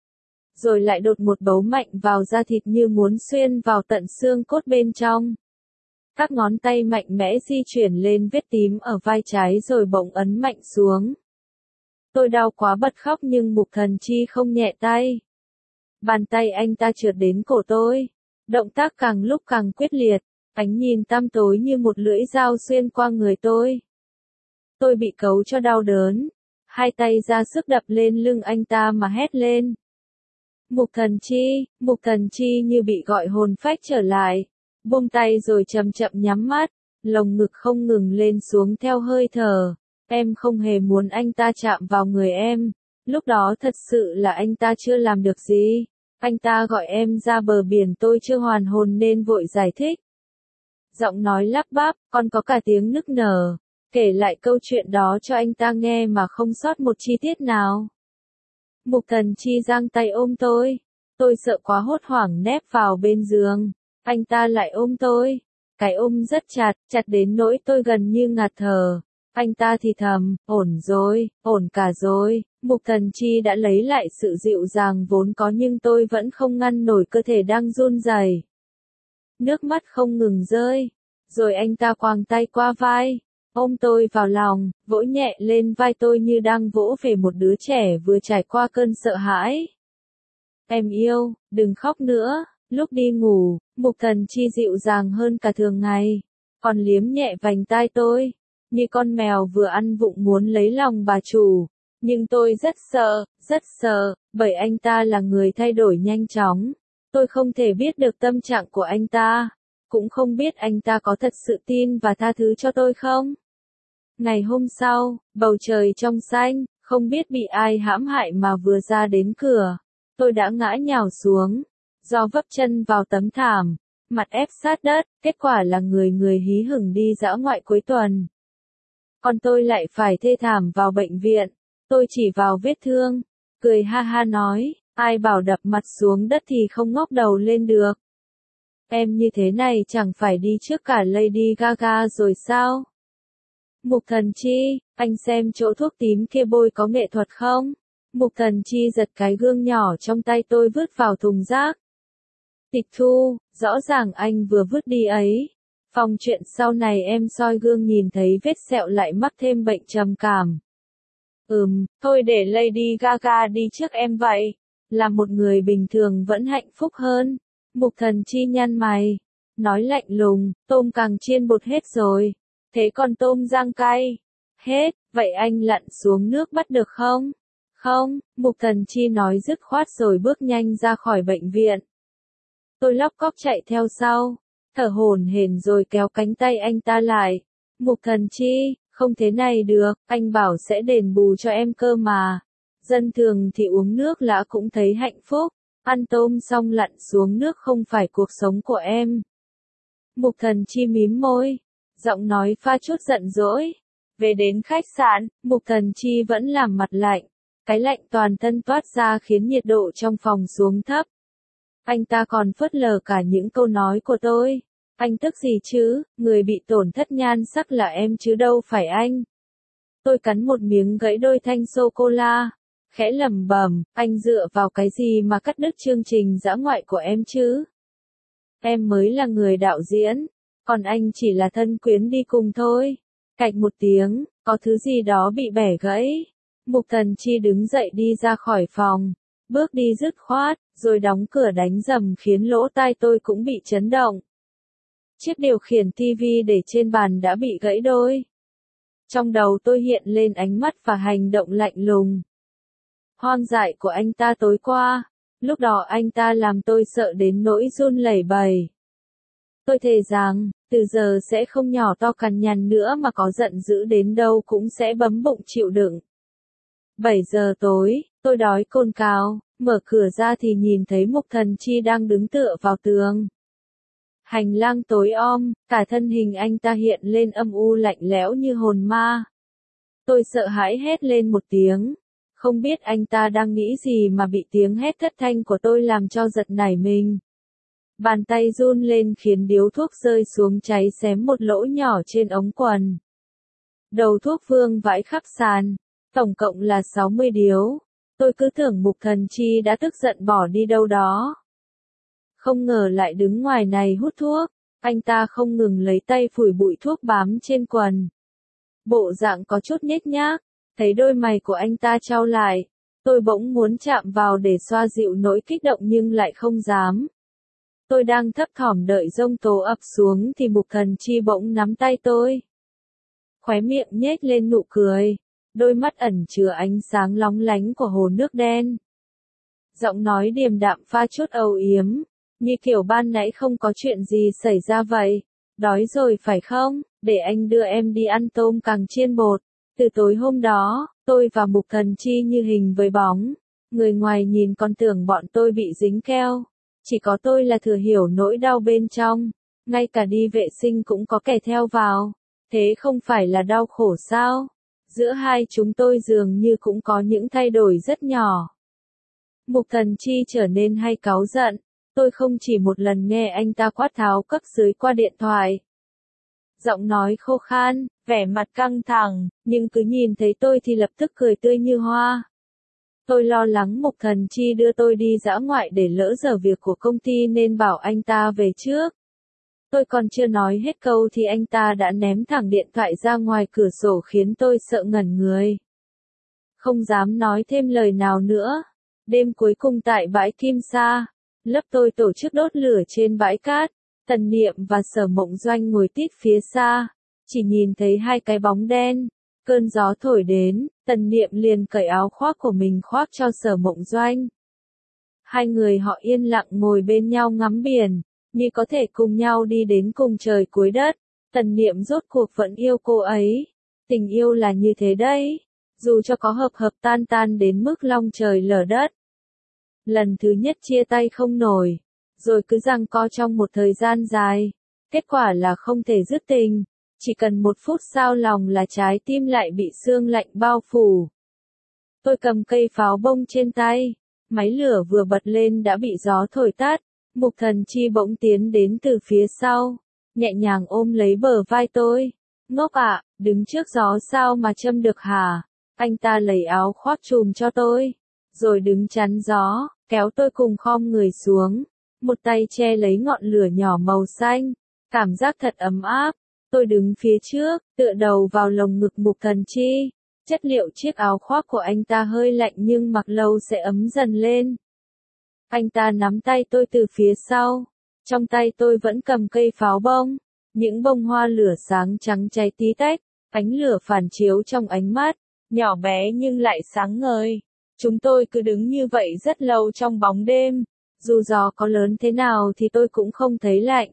Rồi lại đột một bấu mạnh vào da thịt như muốn xuyên vào tận xương cốt bên trong. Các ngón tay mạnh mẽ di chuyển lên vết tím ở vai trái rồi bỗng ấn mạnh xuống. Tôi đau quá bật khóc nhưng Mục Thần Chi không nhẹ tay. Bàn tay anh ta trượt đến cổ tôi. Động tác càng lúc càng quyết liệt, ánh nhìn tăm tối như một lưỡi dao xuyên qua người tôi. Tôi bị cấu cho đau đớn. Hai tay ra sức đập lên lưng anh ta mà hét lên. Mục Thần Chi, Mục Thần Chi như bị gọi hồn phách trở lại. Buông tay rồi chậm chậm nhắm mắt, lồng ngực không ngừng lên xuống theo hơi thở. Em không hề muốn anh ta chạm vào người em. Lúc đó thật sự là anh ta chưa làm được gì. Anh ta gọi em ra bờ biển tôi chưa hoàn hồn nên vội giải thích. Giọng nói lắp bắp, còn có cả tiếng nức nở. Kể lại câu chuyện đó cho anh ta nghe mà không sót một chi tiết nào. Mục Thần Chi giang tay ôm tôi. Tôi sợ quá hốt hoảng nép vào bên giường. Anh ta lại ôm tôi. Cái ôm rất chặt, chặt đến nỗi tôi gần như ngạt thở. Anh ta thì thầm, ổn rồi, ổn cả rồi. Mục Thần Chi đã lấy lại sự dịu dàng vốn có nhưng tôi vẫn không ngăn nổi cơ thể đang run rẩy. Nước mắt không ngừng rơi. Rồi anh ta quàng tay qua vai, ôm tôi vào lòng, vỗ nhẹ lên vai tôi như đang vỗ về một đứa trẻ vừa trải qua cơn sợ hãi. Em yêu, đừng khóc nữa. Lúc đi ngủ, Mục Thần Chi dịu dàng hơn cả thường ngày, còn liếm nhẹ vành tai tôi, như con mèo vừa ăn vụng muốn lấy lòng bà chủ. Nhưng tôi rất sợ, rất sợ, bởi anh ta là người thay đổi nhanh chóng. Tôi không thể biết được tâm trạng của anh ta, cũng không biết anh ta có thật sự tin và tha thứ cho tôi không. Ngày hôm sau, bầu trời trong xanh, không biết bị ai hãm hại mà vừa ra đến cửa, tôi đã ngã nhào xuống. Do vấp chân vào tấm thảm, mặt ép sát đất, kết quả là người người hí hửng đi dã ngoại cuối tuần. Còn tôi lại phải thê thảm vào bệnh viện. Tôi chỉ vào vết thương, cười ha ha nói, ai bảo đập mặt xuống đất thì không ngóc đầu lên được. Em như thế này chẳng phải đi trước cả Lady Gaga rồi sao? Mục Thần Chi, anh xem chỗ thuốc tím kia bôi có nghệ thuật không? Mục Thần Chi giật cái gương nhỏ trong tay tôi vứt vào thùng rác. Tịch Thu, rõ ràng anh vừa vứt đi ấy. Phòng chuyện sau này em soi gương nhìn thấy vết sẹo lại mắc thêm bệnh trầm cảm. Ừm, thôi để Lady Gaga đi trước em vậy. Là một người bình thường vẫn hạnh phúc hơn. Mục Thần Chi nhăn mày, nói lạnh lùng, tôm càng chiên bột hết rồi. Thế còn tôm rang cay? Hết, vậy anh lặn xuống nước bắt được không? Không, Mục Thần Chi nói dứt khoát rồi bước nhanh ra khỏi bệnh viện. Tôi lóc cóc chạy theo sau, thở hổn hển rồi kéo cánh tay anh ta lại. Mục Thần Chi, không thế này được, anh bảo sẽ đền bù cho em cơ mà. Dân thường thì uống nước lã cũng thấy hạnh phúc. Ăn tôm xong lặn xuống nước không phải cuộc sống của em. Mục Thần Chi mím môi, giọng nói pha chút giận dỗi. Về đến khách sạn, Mục Thần Chi vẫn làm mặt lạnh. Cái lạnh toàn thân toát ra khiến nhiệt độ trong phòng xuống thấp. Anh ta còn phớt lờ cả những câu nói của tôi. Anh tức gì chứ, người bị tổn thất nhan sắc là em chứ đâu phải anh. Tôi cắn một miếng gãy đôi thanh sô-cô-la, khẽ lẩm bẩm, anh dựa vào cái gì mà cắt đứt chương trình dã ngoại của em chứ? Em mới là người đạo diễn, còn anh chỉ là thân quyến đi cùng thôi. Cạch một tiếng, có thứ gì đó bị bẻ gãy. Mục Thần Chi đứng dậy đi ra khỏi phòng, bước đi dứt khoát, rồi đóng cửa đánh rầm khiến lỗ tai tôi cũng bị chấn động. Chiếc điều khiển tivi để trên bàn đã bị gãy đôi. Trong đầu tôi hiện lên ánh mắt và hành động lạnh lùng, hoang dại của anh ta tối qua. Lúc đó anh ta làm tôi sợ đến nỗi run lẩy bẩy. Tôi thề rằng, từ giờ sẽ không nhỏ to cằn nhằn nữa mà có giận dữ đến đâu cũng sẽ bấm bụng chịu đựng. bảy giờ tối, tôi đói cồn cào, mở cửa ra thì nhìn thấy Mục Thần Chi đang đứng tựa vào tường. Hành lang tối om, cả thân hình anh ta hiện lên âm u lạnh lẽo như hồn ma. Tôi sợ hãi hét lên một tiếng. Không biết anh ta đang nghĩ gì mà bị tiếng hét thất thanh của tôi làm cho giật nảy mình. Bàn tay run lên khiến điếu thuốc rơi xuống cháy xém một lỗ nhỏ trên ống quần. Đầu thuốc vương vãi khắp sàn, tổng cộng là sáu mươi điếu. Tôi cứ tưởng Mục Thần Chi đã tức giận bỏ đi đâu đó. Không ngờ lại đứng ngoài này hút thuốc, anh ta không ngừng lấy tay phủi bụi thuốc bám trên quần. Bộ dạng có chút nhếch nhác. Thấy đôi mày của anh ta chau lại, tôi bỗng muốn chạm vào để xoa dịu nỗi kích động nhưng lại không dám. Tôi đang thấp thỏm đợi giông tố ập xuống thì Mục Thần Chi bỗng nắm tay tôi. Khóe miệng nhếch lên nụ cười, đôi mắt ẩn chứa ánh sáng lóng lánh của hồ nước đen. Giọng nói điềm đạm pha chút âu yếm, như kiểu ban nãy không có chuyện gì xảy ra vậy. Đói rồi phải không, để anh đưa em đi ăn tôm càng chiên bột. Từ tối hôm đó, tôi và Mục Thần Chi như hình với bóng. Người ngoài nhìn còn tưởng bọn tôi bị dính keo. Chỉ có tôi là thừa hiểu nỗi đau bên trong. Ngay cả đi vệ sinh cũng có kẻ theo vào. Thế không phải là đau khổ sao? Giữa hai chúng tôi dường như cũng có những thay đổi rất nhỏ. Mục Thần Chi trở nên hay cáu giận. Tôi không chỉ một lần nghe anh ta quát tháo cấp dưới qua điện thoại. Giọng nói khô khan, vẻ mặt căng thẳng, nhưng cứ nhìn thấy tôi thì lập tức cười tươi như hoa. Tôi lo lắng Mục Thần Chi đưa tôi đi dã ngoại để lỡ giờ việc của công ty nên bảo anh ta về trước. Tôi còn chưa nói hết câu thì anh ta đã ném thẳng điện thoại ra ngoài cửa sổ khiến tôi sợ ngẩn người. Không dám nói thêm lời nào nữa. Đêm cuối cùng tại bãi Kim Sa, lớp tôi tổ chức đốt lửa trên bãi cát. Tần Niệm và Sở Mộng Doanh ngồi tít phía xa, chỉ nhìn thấy hai cái bóng đen. Cơn gió thổi đến, Tần Niệm liền cởi áo khoác của mình khoác cho Sở Mộng Doanh. Hai người họ yên lặng ngồi bên nhau ngắm biển, như có thể cùng nhau đi đến cùng trời cuối đất. Tần Niệm rốt cuộc vẫn yêu cô ấy. Tình yêu là như thế đấy, dù cho có hợp hợp tan tan đến mức long trời lở đất. Lần thứ nhất chia tay không nổi, rồi cứ giằng co trong một thời gian dài. Kết quả là không thể dứt tình, chỉ cần một phút xao lòng là trái tim lại bị sương lạnh bao phủ. Tôi cầm cây pháo bông trên tay, máy lửa vừa bật lên đã bị gió thổi tắt. Mục Thần Chi bỗng tiến đến từ phía sau, nhẹ nhàng ôm lấy bờ vai tôi. Ngốc ạ, đứng trước gió sao mà châm được hả? Anh ta lấy áo khoác trùm cho tôi, rồi đứng chắn gió, kéo tôi cùng khom người xuống. Một tay che lấy ngọn lửa nhỏ màu xanh, cảm giác thật ấm áp. Tôi đứng phía trước, tựa đầu vào lồng ngực Mục Thần Chi. Chất liệu chiếc áo khoác của anh ta hơi lạnh nhưng mặc lâu sẽ ấm dần lên. Anh ta nắm tay tôi từ phía sau, trong tay tôi vẫn cầm cây pháo bông. Những bông hoa lửa sáng trắng cháy tí tách, ánh lửa phản chiếu trong ánh mắt, nhỏ bé nhưng lại sáng ngời. Chúng tôi cứ đứng như vậy rất lâu trong bóng đêm. Dù gió có lớn thế nào thì tôi cũng không thấy lạnh.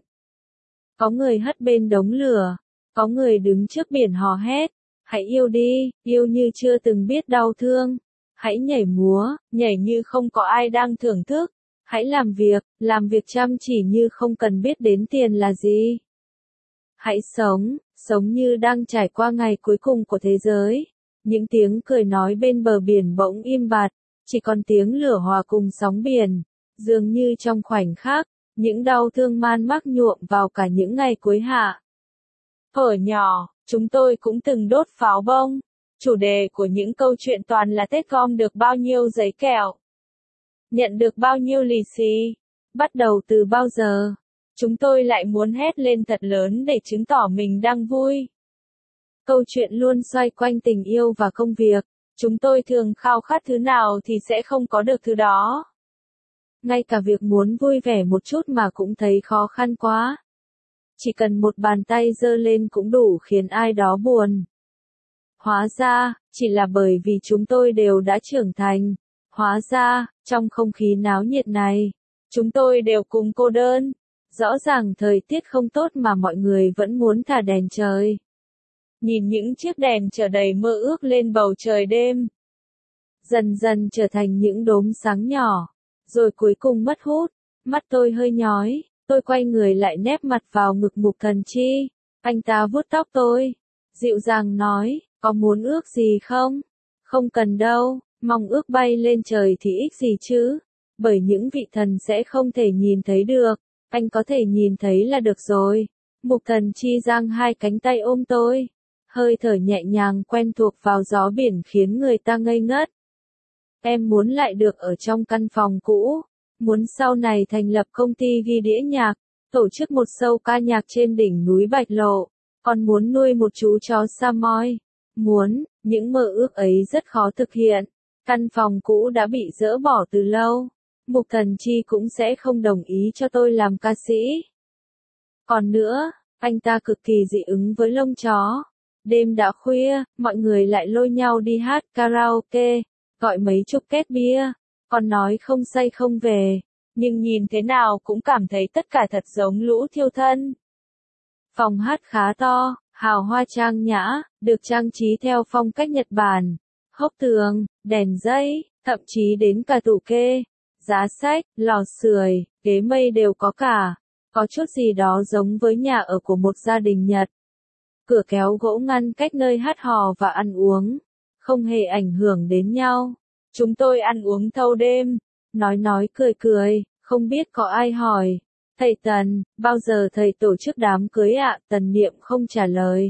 Có người hất bên đống lửa, có người đứng trước biển hò hét. Hãy yêu đi, yêu như chưa từng biết đau thương. Hãy nhảy múa, nhảy như không có ai đang thưởng thức. Hãy làm việc, làm việc chăm chỉ như không cần biết đến tiền là gì. Hãy sống, sống như đang trải qua ngày cuối cùng của thế giới. Những tiếng cười nói bên bờ biển bỗng im bặt, chỉ còn tiếng lửa hòa cùng sóng biển. Dường như trong khoảnh khắc, những đau thương man mác nhuộm vào cả những ngày cuối hạ. Thuở nhỏ, chúng tôi cũng từng đốt pháo bông. Chủ đề của những câu chuyện toàn là Tết gom được bao nhiêu giấy kẹo, nhận được bao nhiêu lì xì, bắt đầu từ bao giờ. Chúng tôi lại muốn hét lên thật lớn để chứng tỏ mình đang vui. Câu chuyện luôn xoay quanh tình yêu và công việc. Chúng tôi thường khao khát thứ nào thì sẽ không có được thứ đó. Ngay cả việc muốn vui vẻ một chút mà cũng thấy khó khăn quá. Chỉ cần một bàn tay giơ lên cũng đủ khiến ai đó buồn. Hóa ra, chỉ là bởi vì chúng tôi đều đã trưởng thành. Hóa ra, trong không khí náo nhiệt này, chúng tôi đều cùng cô đơn. Rõ ràng thời tiết không tốt mà mọi người vẫn muốn thả đèn trời. Nhìn những chiếc đèn chở đầy mơ ước lên bầu trời đêm. Dần dần trở thành những đốm sáng nhỏ. Rồi cuối cùng mất hút. Mắt tôi hơi nhói. Tôi quay người lại nép mặt vào ngực Mục Thần Chi. Anh ta vuốt tóc tôi. Dịu dàng nói, có muốn ước gì không? Không cần đâu, mong ước bay lên trời thì ích gì chứ? Bởi những vị thần sẽ không thể nhìn thấy được. Anh có thể nhìn thấy là được rồi. Mục Thần Chi giang hai cánh tay ôm tôi. Hơi thở nhẹ nhàng quen thuộc vào gió biển khiến người ta ngây ngất. Em muốn lại được ở trong căn phòng cũ. Muốn sau này thành lập công ty ghi đĩa nhạc. Tổ chức một show ca nhạc trên đỉnh núi Bạch Lộ. Còn muốn nuôi một chú chó Samoy. Muốn, những mơ ước ấy rất khó thực hiện. Căn phòng cũ đã bị dỡ bỏ từ lâu. Mục Thần Chi cũng sẽ không đồng ý cho tôi làm ca sĩ. Còn nữa, anh ta cực kỳ dị ứng với lông chó. Đêm đã khuya, mọi người lại lôi nhau đi hát karaoke, gọi mấy chục két bia, còn nói không say không về, nhưng nhìn thế nào cũng cảm thấy tất cả thật giống lũ thiêu thân. Phòng hát khá to, hào hoa trang nhã, được trang trí theo phong cách Nhật Bản. Hốc tường, đèn dây, thậm chí đến cả tủ kê, giá sách, lò sưởi, ghế mây đều có cả. Có chút gì đó giống với nhà ở của một gia đình Nhật. Cửa kéo gỗ ngăn cách nơi hát hò và ăn uống, không hề ảnh hưởng đến nhau. Chúng tôi ăn uống thâu đêm, nói nói cười cười, không biết có ai hỏi. Thầy Tần, bao giờ thầy tổ chức đám cưới ạ? Tần Niệm không trả lời.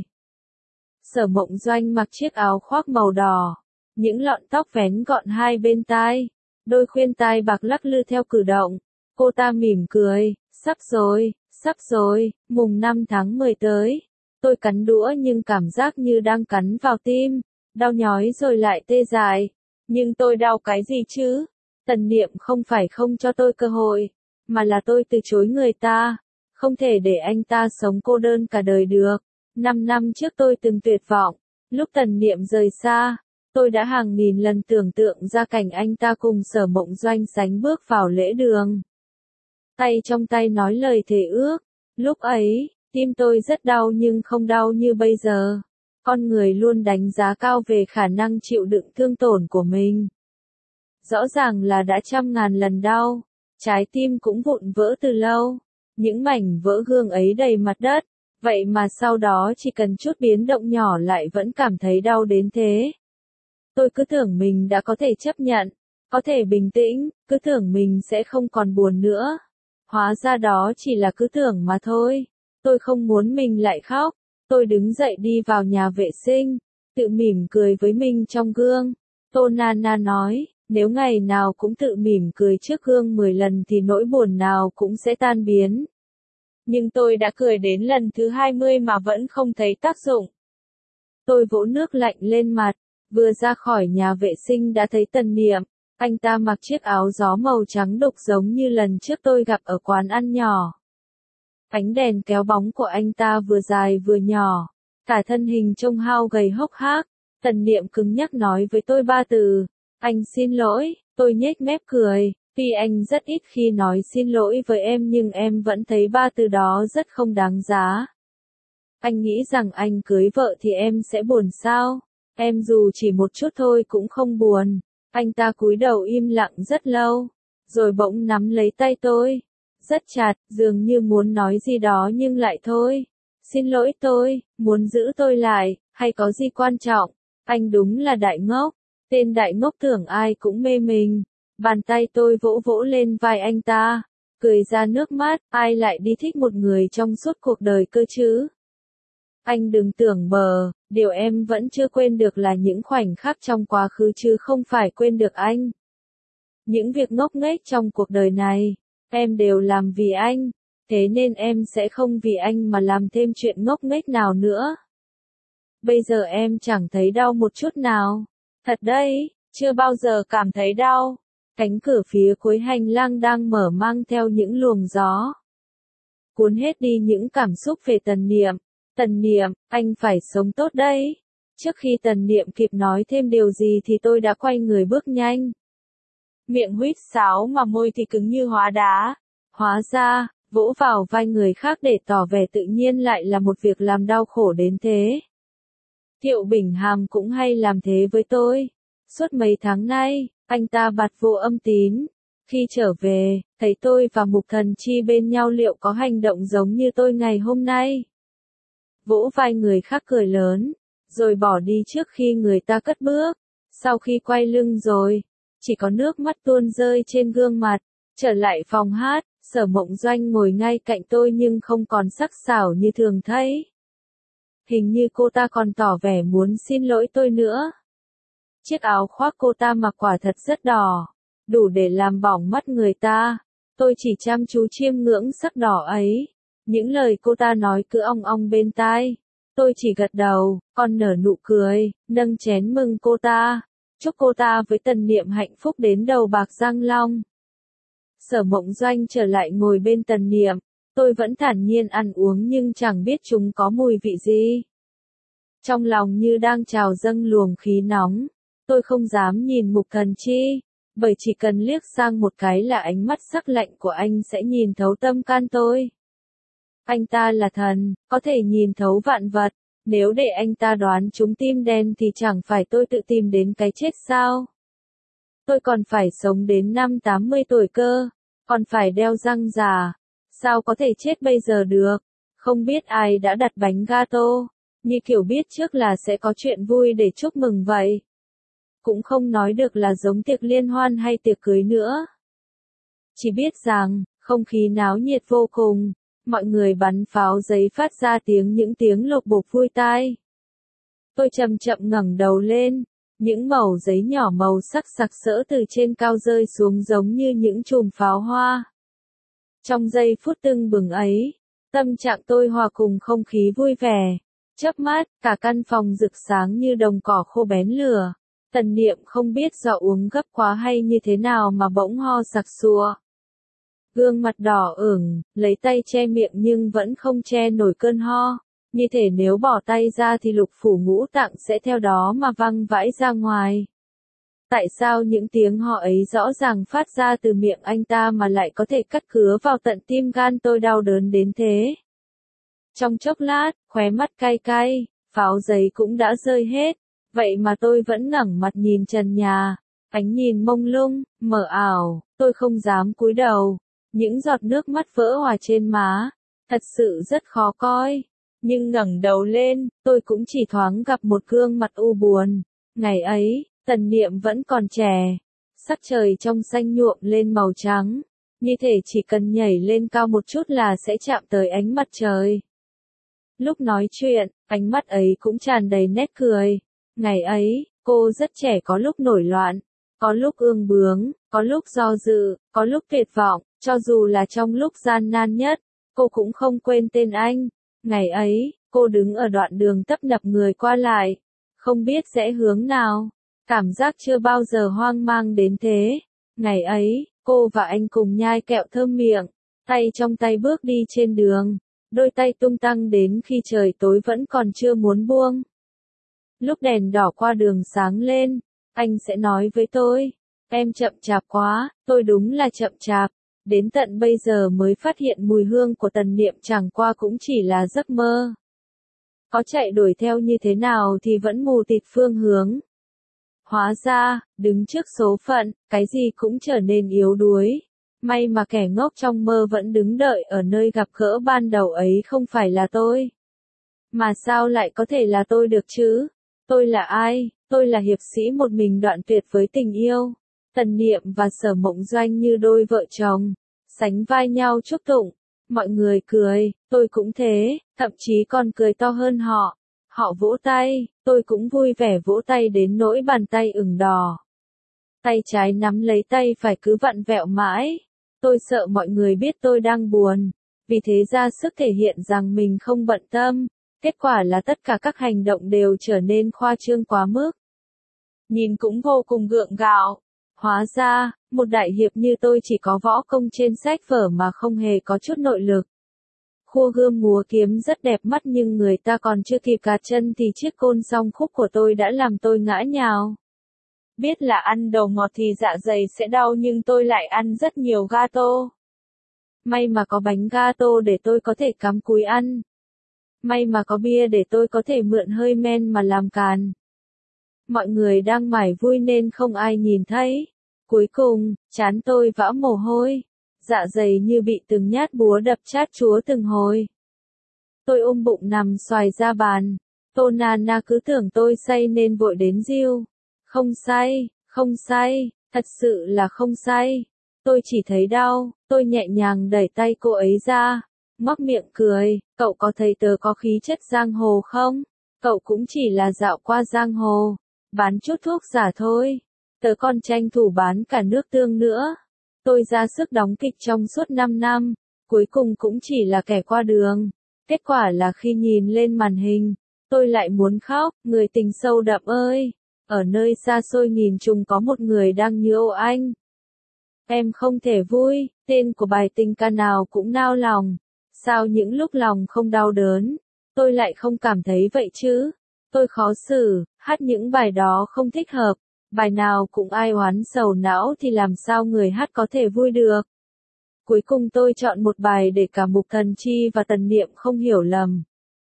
Sở Mộng Doanh mặc chiếc áo khoác màu đỏ, những lọn tóc vén gọn hai bên tai, đôi khuyên tai bạc lắc lư theo cử động. Cô ta mỉm cười, sắp rồi, sắp rồi, mùng năm tháng mười tới. Tôi cắn đũa nhưng cảm giác như đang cắn vào tim, đau nhói rồi lại tê dại. Nhưng tôi đau cái gì chứ? Tần Niệm không phải không cho tôi cơ hội, mà là tôi từ chối người ta. Không thể để anh ta sống cô đơn cả đời được. Năm năm trước tôi từng tuyệt vọng. Lúc Tần Niệm rời xa, tôi đã hàng nghìn lần tưởng tượng ra cảnh anh ta cùng Sở Mộng Doanh sánh bước vào lễ đường. Tay trong tay nói lời thề ước. Lúc ấy, tim tôi rất đau nhưng không đau như bây giờ. Con người luôn đánh giá cao về khả năng chịu đựng thương tổn của mình. Rõ ràng là đã trăm ngàn lần đau. Trái tim cũng vụn vỡ từ lâu. Những mảnh vỡ gương ấy đầy mặt đất. Vậy mà sau đó chỉ cần chút biến động nhỏ lại vẫn cảm thấy đau đến thế. Tôi cứ tưởng mình đã có thể chấp nhận, có thể bình tĩnh, cứ tưởng mình sẽ không còn buồn nữa. Hóa ra đó chỉ là cứ tưởng mà thôi. Tôi không muốn mình lại khóc. Tôi đứng dậy đi vào nhà vệ sinh, tự mỉm cười với mình trong gương. Tô Nana nói, nếu ngày nào cũng tự mỉm cười trước gương mười lần thì nỗi buồn nào cũng sẽ tan biến. Nhưng tôi đã cười đến lần thứ hai mươi mà vẫn không thấy tác dụng. Tôi vỗ nước lạnh lên mặt, vừa ra khỏi nhà vệ sinh đã thấy Tần Niệm. Anh ta mặc chiếc áo gió màu trắng đục giống như lần trước tôi gặp ở quán ăn nhỏ. Ánh đèn kéo bóng của anh ta vừa dài vừa nhỏ, cả thân hình trông hao gầy hốc hác. Tần Niệm cứng nhắc nói với tôi ba từ, anh xin lỗi. Tôi nhếch mép cười, tuy anh rất ít khi nói xin lỗi với em nhưng em vẫn thấy ba từ đó rất không đáng giá. Anh nghĩ rằng anh cưới vợ thì em sẽ buồn sao? Em dù chỉ một chút thôi cũng không buồn. Anh ta cúi đầu im lặng rất lâu. rồi bỗng nắm lấy tay tôi. Rất chặt, dường như muốn nói gì đó nhưng lại thôi. Xin lỗi tôi, muốn giữ tôi lại, hay có gì quan trọng? Anh đúng là đại ngốc. Tên đại ngốc tưởng ai cũng mê mình. Bàn tay tôi vỗ vỗ lên vai anh ta. Cười ra nước mắt, ai lại đi thích một người trong suốt cuộc đời cơ chứ? Anh đừng tưởng bờ, điều em vẫn chưa quên được là những khoảnh khắc trong quá khứ chứ không phải quên được anh. Những việc ngốc nghếch trong cuộc đời này, em đều làm vì anh, thế nên em sẽ không vì anh mà làm thêm chuyện ngốc nghếch nào nữa. Bây giờ em chẳng thấy đau một chút nào. Thật đấy, chưa bao giờ cảm thấy đau. Cánh cửa phía cuối hành lang đang mở mang theo những luồng gió. Cuốn hết đi những cảm xúc về Tần Niệm. Tần Niệm, anh phải sống tốt đấy. Trước khi Tần Niệm kịp nói thêm điều gì thì tôi đã quay người bước nhanh. Miệng huýt sáo mà môi thì cứng như hóa đá. Hóa ra, vỗ vào vai người khác để tỏ vẻ tự nhiên lại là một việc làm đau khổ đến thế. Thiệu Bình Hàm cũng hay làm thế với tôi. Suốt mấy tháng nay, anh ta bặt vô âm tín. Khi trở về, thấy tôi và Mục Thần Chi bên nhau liệu có hành động giống như tôi ngày hôm nay. Vỗ vai người khác cười lớn, rồi bỏ đi trước khi người ta cất bước. Sau khi quay lưng rồi, chỉ có nước mắt tuôn rơi trên gương mặt. Trở lại phòng hát, Sở Mộng Doanh ngồi ngay cạnh tôi nhưng không còn sắc sảo như thường thấy. Hình như cô ta còn tỏ vẻ muốn xin lỗi tôi nữa. Chiếc áo khoác cô ta mặc quả thật rất đỏ, đủ để làm bỏng mắt người ta. Tôi chỉ chăm chú chiêm ngưỡng sắc đỏ ấy. Những lời cô ta nói cứ ong ong bên tai. Tôi chỉ gật đầu, còn nở nụ cười, nâng chén mừng cô ta. Chúc cô ta với Tần Niệm hạnh phúc đến đầu bạc răng long. Sở Mộng Doanh trở lại ngồi bên Tần Niệm. Tôi vẫn thản nhiên ăn uống nhưng chẳng biết chúng có mùi vị gì. Trong lòng như đang trào dâng luồng khí nóng. Tôi không dám nhìn Mục Thần Chi, bởi chỉ cần liếc sang một cái là ánh mắt sắc lạnh của anh sẽ nhìn thấu tâm can tôi. Anh ta là thần, có thể nhìn thấu vạn vật. Nếu để anh ta đoán trúng tim đen thì chẳng phải tôi tự tìm đến cái chết sao? Tôi còn phải sống đến năm tám mươi tuổi cơ, còn phải đeo răng già. Sao có thể chết bây giờ được? Không biết ai đã đặt bánh gato, như kiểu biết trước là sẽ có chuyện vui để chúc mừng vậy. Cũng không nói được là giống tiệc liên hoan hay tiệc cưới nữa. Chỉ biết rằng, không khí náo nhiệt vô cùng, mọi người bắn pháo giấy phát ra tiếng những tiếng lộc bộp vui tai. Tôi chậm chậm ngẩng đầu lên, những mẩu giấy nhỏ màu sắc sặc sỡ từ trên cao rơi xuống giống như những chùm pháo hoa. Trong giây phút tưng bừng ấy, tâm trạng tôi hòa cùng không khí vui vẻ. Chớp mắt, cả căn phòng rực sáng như đồng cỏ khô bén lửa. Tần Niệm không biết do uống gấp quá hay như thế nào mà bỗng ho sặc sụa. Gương mặt đỏ ửng, lấy tay che miệng nhưng vẫn không che nổi cơn ho. Như thể nếu bỏ tay ra thì lục phủ ngũ tạng sẽ theo đó mà văng vãi ra ngoài. Tại sao những tiếng ho ấy rõ ràng phát ra từ miệng anh ta mà lại có thể cắt cứa vào tận tim gan tôi đau đớn đến thế? Trong chốc lát, khóe mắt cay cay, pháo giấy cũng đã rơi hết. Vậy mà tôi vẫn ngẩng mặt nhìn trần nhà, ánh nhìn mông lung, mờ ảo, tôi không dám cúi đầu. Những giọt nước mắt vỡ hòa trên má, thật sự rất khó coi. Nhưng ngẩng đầu lên, tôi cũng chỉ thoáng gặp một gương mặt u buồn. Ngày ấy, Tần Niệm vẫn còn trẻ. Sắc trời trong xanh nhuộm lên màu trắng, như thể chỉ cần nhảy lên cao một chút là sẽ chạm tới ánh mặt trời. Lúc nói chuyện, ánh mắt ấy cũng tràn đầy nét cười. Ngày ấy, cô rất trẻ, có lúc nổi loạn, có lúc ương bướng, có lúc do dự, có lúc tuyệt vọng, cho dù là trong lúc gian nan nhất, cô cũng không quên tên anh. Ngày ấy, cô đứng ở đoạn đường tấp nập người qua lại, không biết rẽ hướng nào, cảm giác chưa bao giờ hoang mang đến thế. Ngày ấy, cô và anh cùng nhai kẹo thơm miệng, tay trong tay bước đi trên đường, đôi tay tung tăng đến khi trời tối vẫn còn chưa muốn buông. Lúc đèn đỏ qua đường sáng lên, anh sẽ nói với tôi, em chậm chạp quá, tôi đúng là chậm chạp, đến tận bây giờ mới phát hiện mùi hương của Tần Niệm chẳng qua cũng chỉ là giấc mơ. Có chạy đuổi theo như thế nào thì vẫn mù tịt phương hướng. Hóa ra, đứng trước số phận, cái gì cũng trở nên yếu đuối. May mà kẻ ngốc trong mơ vẫn đứng đợi ở nơi gặp gỡ ban đầu ấy không phải là tôi. Mà sao lại có thể là tôi được chứ? Tôi là ai? Tôi là hiệp sĩ một mình đoạn tuyệt với tình yêu. Tần Niệm và Sở Mộng Doanh như đôi vợ chồng, sánh vai nhau chúc tụng. Mọi người cười, tôi cũng thế, thậm chí còn cười to hơn họ. Họ vỗ tay, tôi cũng vui vẻ vỗ tay đến nỗi bàn tay ửng đỏ. Tay trái nắm lấy tay phải cứ vặn vẹo mãi. Tôi sợ mọi người biết tôi đang buồn, vì thế ra sức thể hiện rằng mình không bận tâm. Kết quả là tất cả các hành động đều trở nên khoa trương quá mức. Nhìn cũng vô cùng gượng gạo. Hóa ra, một đại hiệp như tôi chỉ có võ công trên sách vở mà không hề có chút nội lực. Khua gươm múa kiếm rất đẹp mắt nhưng người ta còn chưa kịp cạt chân thì chiếc côn song khúc của tôi đã làm tôi ngã nhào. Biết là ăn đồ ngọt thì dạ dày sẽ đau nhưng tôi lại ăn rất nhiều gato. May mà có bánh gato để tôi có thể cắm cúi ăn. May mà có bia để tôi có thể mượn hơi men mà làm càn. Mọi người đang mải vui nên không ai nhìn thấy. Cuối cùng, trán tôi vã mồ hôi. Dạ dày như bị từng nhát búa đập chát chúa từng hồi. Tôi ôm bụng nằm xoài ra bàn. Tô Nana cứ tưởng tôi say nên vội đến giêu. Không say, không say, thật sự là không say. Tôi chỉ thấy đau, tôi nhẹ nhàng đẩy tay cô ấy ra. Ngoác miệng cười, cậu có thấy tớ có khí chất giang hồ không? Cậu cũng chỉ là dạo qua giang hồ, bán chút thuốc giả thôi. Tớ còn tranh thủ bán cả nước tương nữa. Tôi ra sức đóng kịch trong suốt năm năm, cuối cùng cũng chỉ là kẻ qua đường. Kết quả là khi nhìn lên màn hình, tôi lại muốn khóc, người tình sâu đậm ơi. Ở nơi xa xôi nghìn trùng có một người đang nhớ anh. Em không thể vui, tên của bài tình ca nào cũng nao lòng. Sao những lúc lòng không đau đớn, tôi lại không cảm thấy vậy chứ? Tôi khó xử, hát những bài đó không thích hợp. Bài nào cũng ai oán sầu não thì làm sao người hát có thể vui được. Cuối cùng tôi chọn một bài để cả Mục Thần Chi và Tần Niệm không hiểu lầm.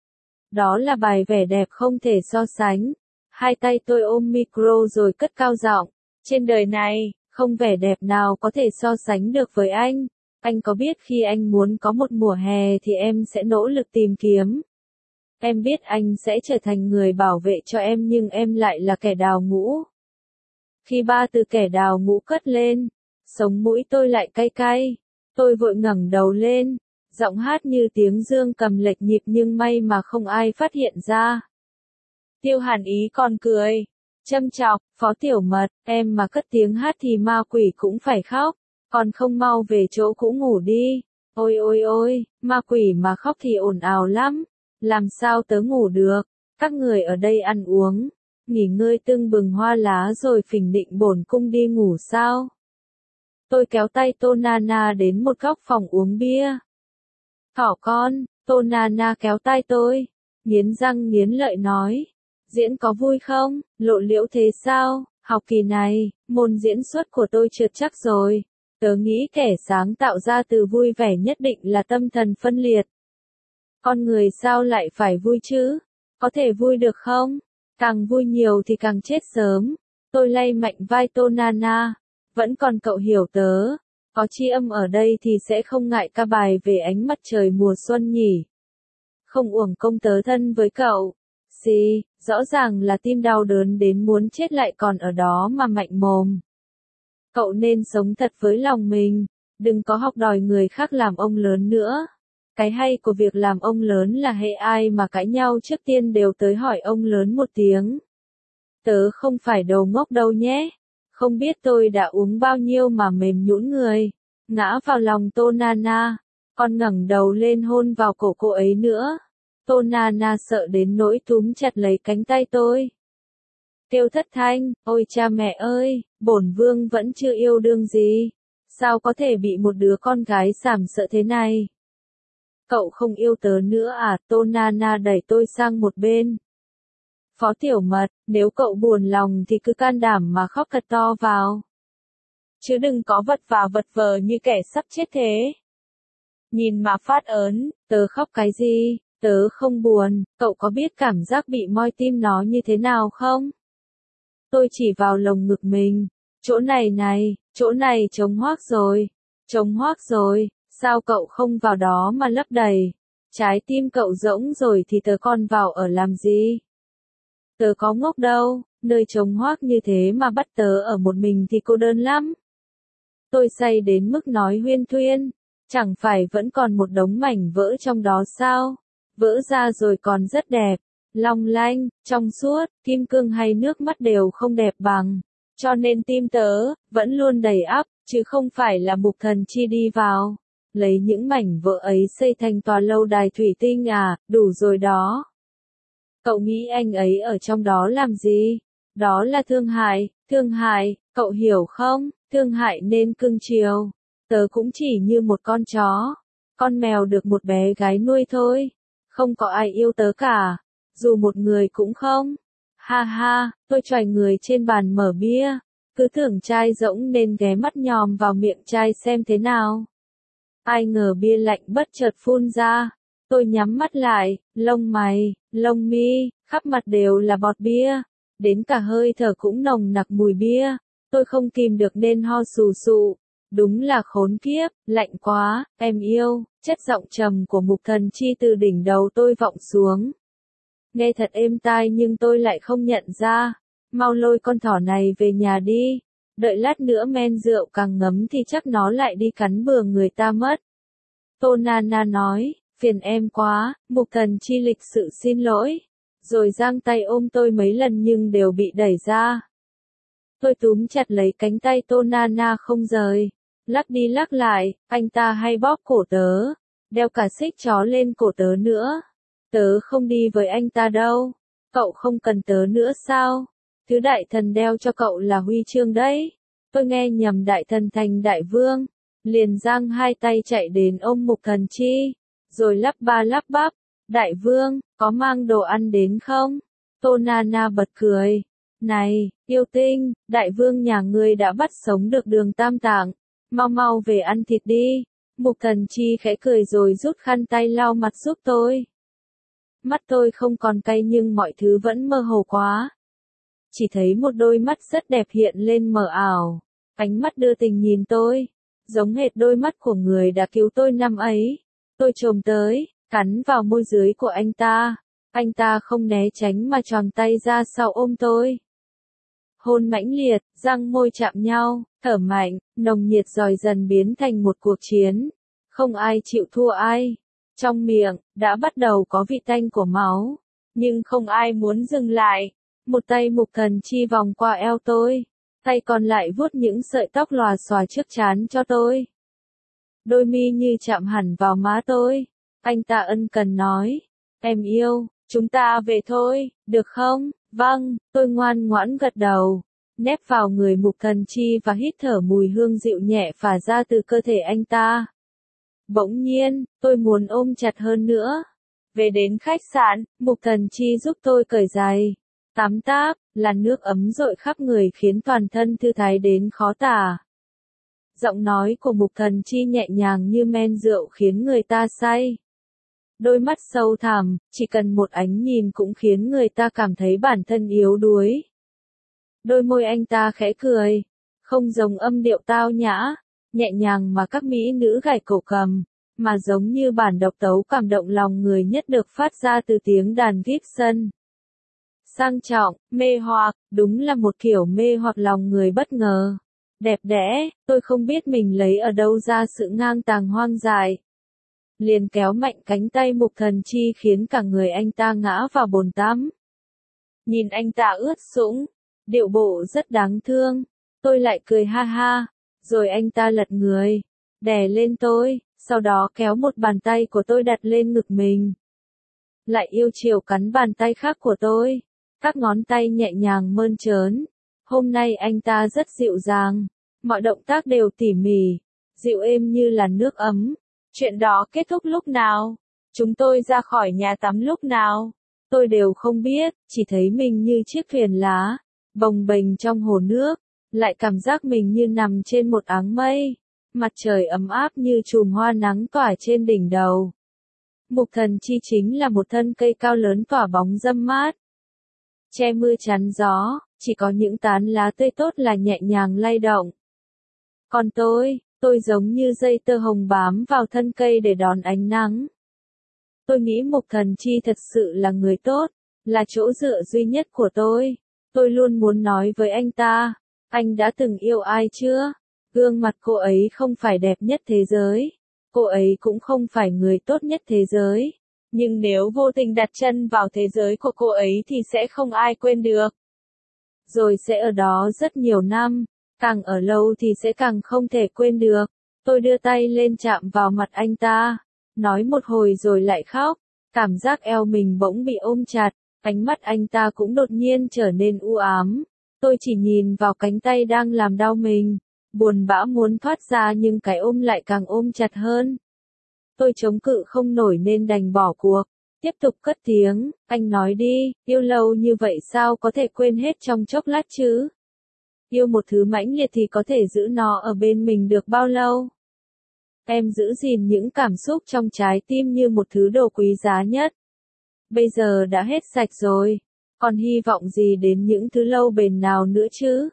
Đó là bài Vẻ Đẹp Không Thể So Sánh. Hai tay tôi ôm micro rồi cất cao giọng. Trên đời này, không vẻ đẹp nào có thể so sánh được với anh. Anh có biết khi anh muốn có một mùa hè thì em sẽ nỗ lực tìm kiếm. Em biết anh sẽ trở thành người bảo vệ cho em nhưng em lại là kẻ đào ngũ. Khi ba từ kẻ đào ngũ cất lên, sống mũi tôi lại cay cay. Tôi vội ngẩng đầu lên, giọng hát như tiếng dương cầm lệch nhịp nhưng may mà không ai phát hiện ra. Tiêu Hàn Ý còn cười, châm chọc, Phó Tiểu Mật, em mà cất tiếng hát thì ma quỷ cũng phải khóc, còn không mau về chỗ cũ ngủ đi. Ôi ôi ôi, ma quỷ mà khóc thì ồn ào lắm, làm sao tớ ngủ được, các người ở đây ăn uống, nghỉ ngơi tưng bừng hoa lá rồi phình định bổn cung đi ngủ sao. Tôi kéo tay Tô Nana đến một góc phòng uống bia. Thỏ con, Tô Nana kéo tay tôi, nghiến răng nghiến lợi nói. Diễn có vui không, lộ liễu thế sao, học kỳ này, môn diễn xuất của tôi trượt chắc rồi. Tớ nghĩ kẻ sáng tạo ra từ vui vẻ nhất định là tâm thần phân liệt. Con người sao lại phải vui chứ? Có thể vui được không? Càng vui nhiều thì càng chết sớm. Tôi lay mạnh vai Tô Nana. Vẫn còn cậu hiểu tớ. Có tri âm ở đây thì sẽ không ngại ca bài về ánh mặt trời mùa xuân nhỉ. Không uổng công tớ thân với cậu. Xì, rõ ràng là tim đau đớn đến muốn chết lại còn ở đó mà mạnh mồm. Cậu nên sống thật với lòng mình, đừng có học đòi người khác làm ông lớn nữa. Cái hay của việc làm ông lớn là hệ ai mà cãi nhau trước tiên đều tới hỏi ông lớn một tiếng. Tớ không phải đầu ngốc đâu nhé. Không biết tôi đã uống bao nhiêu mà mềm nhũn người. Ngã vào lòng Tô Nana. Còn ngẩng đầu lên hôn vào cổ cô ấy nữa. Tô Nana sợ đến nỗi túm chặt lấy cánh tay tôi. Kêu thất thanh, ôi cha mẹ ơi, bổn vương vẫn chưa yêu đương gì. Sao có thể bị một đứa con gái sàm sợ thế này? Cậu không yêu tớ nữa à? Tô Nana đẩy tôi sang một bên. Phó Tiểu Mật, nếu cậu buồn lòng thì cứ can đảm mà khóc thật to vào. Chứ đừng có vật vã vật vờ như kẻ sắp chết thế. Nhìn mà phát ớn, tớ khóc cái gì? Tớ không buồn, cậu có biết cảm giác bị moi tim nó như thế nào không? Tôi chỉ vào lồng ngực mình. Chỗ này này, chỗ này trống hoác rồi. Trống hoác rồi, sao cậu không vào đó mà lấp đầy? Trái tim cậu rỗng rồi thì tớ còn vào ở làm gì? Tớ có ngốc đâu, nơi trống hoác như thế mà bắt tớ ở một mình thì cô đơn lắm. Tôi say đến mức nói huyên thuyên, chẳng phải vẫn còn một đống mảnh vỡ trong đó sao? Vỡ ra rồi còn rất đẹp, long lanh, trong suốt, kim cương hay nước mắt đều không đẹp bằng. Cho nên tim tớ, vẫn luôn đầy ắp, chứ không phải là Mục Thần Chi đi vào. Lấy những mảnh vỡ ấy xây thành tòa lâu đài thủy tinh à, đủ rồi đó. Cậu nghĩ anh ấy ở trong đó làm gì? Đó là thương hại, thương hại, cậu hiểu không? Thương hại nên cưng chiều. Tớ cũng chỉ như một con chó, con mèo được một bé gái nuôi thôi. Không có ai yêu tớ cả, dù một người cũng không. Ha ha, tôi choài người trên bàn mở bia, cứ tưởng chai rỗng nên ghé mắt nhòm vào miệng chai xem thế nào. Ai ngờ bia lạnh bất chợt phun ra, tôi nhắm mắt lại, lông mày, lông mi, khắp mặt đều là bọt bia, đến cả hơi thở cũng nồng nặc mùi bia, tôi không kìm được nên ho sù sụ. Đúng là khốn kiếp, lạnh quá, em yêu, chất giọng trầm của Mục Thần Chi từ đỉnh đầu tôi vọng xuống. Nghe thật êm tai nhưng tôi lại không nhận ra. Mau lôi con thỏ này về nhà đi. Đợi lát nữa men rượu càng ngấm thì chắc nó lại đi cắn bừa người ta mất. Tô Nana nói, phiền em quá, Mục Thần Chi lịch sự xin lỗi. Rồi giang tay ôm tôi mấy lần nhưng đều bị đẩy ra. Tôi túm chặt lấy cánh tay Tô Nana không rời. Lắc đi lắc lại, anh ta hay bóp cổ tớ. Đeo cả xích chó lên cổ tớ nữa. Tớ không đi với anh ta đâu. Cậu không cần tớ nữa sao? Thứ đại thần đeo cho cậu là huy chương đấy. Tôi nghe nhầm đại thần thành đại vương. Liền giang hai tay chạy đến ôm Mục Thần Chi. Rồi lắp ba lắp bắp. Đại vương, có mang đồ ăn đến không? Tô Nana bật cười. Này, yêu tinh, đại vương nhà ngươi đã bắt sống được Đường Tam Tạng. Mau mau về ăn thịt đi. Mục Thần Chi khẽ cười rồi rút khăn tay lau mặt giúp tôi. Mắt tôi không còn cay nhưng mọi thứ vẫn mơ hồ quá. Chỉ thấy một đôi mắt rất đẹp hiện lên mờ ảo. Ánh mắt đưa tình nhìn tôi. Giống hệt đôi mắt của người đã cứu tôi năm ấy. Tôi chồm tới, cắn vào môi dưới của anh ta. Anh ta không né tránh mà tròn tay ra sau ôm tôi. Hôn mãnh liệt, răng môi chạm nhau, thở mạnh, nồng nhiệt dòi dần biến thành một cuộc chiến. Không ai chịu thua ai. Trong miệng, đã bắt đầu có vị tanh của máu. Nhưng không ai muốn dừng lại. Một tay Mục Thần Chi vòng qua eo tôi. Tay còn lại vuốt những sợi tóc lòa xòa trước trán cho tôi. Đôi mi như chạm hẳn vào má tôi. Anh ta ân cần nói. Em yêu, chúng ta về thôi, được không? Vâng, tôi ngoan ngoãn gật đầu. Nép vào người Mục Thần Chi và hít thở mùi hương dịu nhẹ phả ra từ cơ thể anh ta. Bỗng nhiên, tôi muốn ôm chặt hơn nữa. Về đến khách sạn, Mục Thần Chi giúp tôi cởi giày. Tắm táp, làn nước ấm dội khắp người khiến toàn thân thư thái đến khó tả. Giọng nói của Mục Thần Chi nhẹ nhàng như men rượu khiến người ta say. Đôi mắt sâu thẳm, chỉ cần một ánh nhìn cũng khiến người ta cảm thấy bản thân yếu đuối. Đôi môi anh ta khẽ cười, không giống âm điệu tao nhã, nhẹ nhàng mà các mỹ nữ gảy cổ cầm, mà giống như bản độc tấu cảm động lòng người nhất được phát ra từ tiếng đàn Gibson. Sang trọng, mê hoặc, đúng là một kiểu mê hoặc lòng người bất ngờ. Đẹp đẽ, tôi không biết mình lấy ở đâu ra sự ngang tàng hoang dại. Liền kéo mạnh cánh tay Mục Thần Chi khiến cả người anh ta ngã vào bồn tắm. Nhìn anh ta ướt sũng, điệu bộ rất đáng thương. Tôi lại cười ha ha, rồi anh ta lật người, đè lên tôi, sau đó kéo một bàn tay của tôi đặt lên ngực mình. Lại yêu chiều cắn bàn tay khác của tôi, các ngón tay nhẹ nhàng mơn trớn. Hôm nay anh ta rất dịu dàng, mọi động tác đều tỉ mỉ, dịu êm như là nước ấm. Chuyện đó kết thúc lúc nào? Chúng tôi ra khỏi nhà tắm lúc nào? Tôi đều không biết, chỉ thấy mình như chiếc thuyền lá, bồng bềnh trong hồ nước, lại cảm giác mình như nằm trên một áng mây. Mặt trời ấm áp như chùm hoa nắng tỏa trên đỉnh đầu. Mục Thần Chi chính là một thân cây cao lớn tỏa bóng râm mát, che mưa chắn gió, chỉ có những tán lá tươi tốt là nhẹ nhàng lay động. Còn tôi, tôi giống như dây tơ hồng bám vào thân cây để đón ánh nắng. Tôi nghĩ Mục Thần Chi thật sự là người tốt, là chỗ dựa duy nhất của tôi. Tôi luôn muốn nói với anh ta, anh đã từng yêu ai chưa? Gương mặt cô ấy không phải đẹp nhất thế giới. Cô ấy cũng không phải người tốt nhất thế giới. Nhưng nếu vô tình đặt chân vào thế giới của cô ấy thì sẽ không ai quên được. Rồi sẽ ở đó rất nhiều năm, càng ở lâu thì sẽ càng không thể quên được. Tôi đưa tay lên chạm vào mặt anh ta, nói một hồi rồi lại khóc, cảm giác eo mình bỗng bị ôm chặt, ánh mắt anh ta cũng đột nhiên trở nên u ám. Tôi chỉ nhìn vào cánh tay đang làm đau mình, buồn bã muốn thoát ra nhưng cái ôm lại càng ôm chặt hơn. Tôi chống cự không nổi nên đành bỏ cuộc, tiếp tục cất tiếng, anh nói đi, yêu lâu như vậy sao có thể quên hết trong chốc lát chứ? Yêu một thứ mãnh liệt thì có thể giữ nó ở bên mình được bao lâu? Em giữ gìn những cảm xúc trong trái tim như một thứ đồ quý giá nhất. Bây giờ đã hết sạch rồi, còn hy vọng gì đến những thứ lâu bền nào nữa chứ?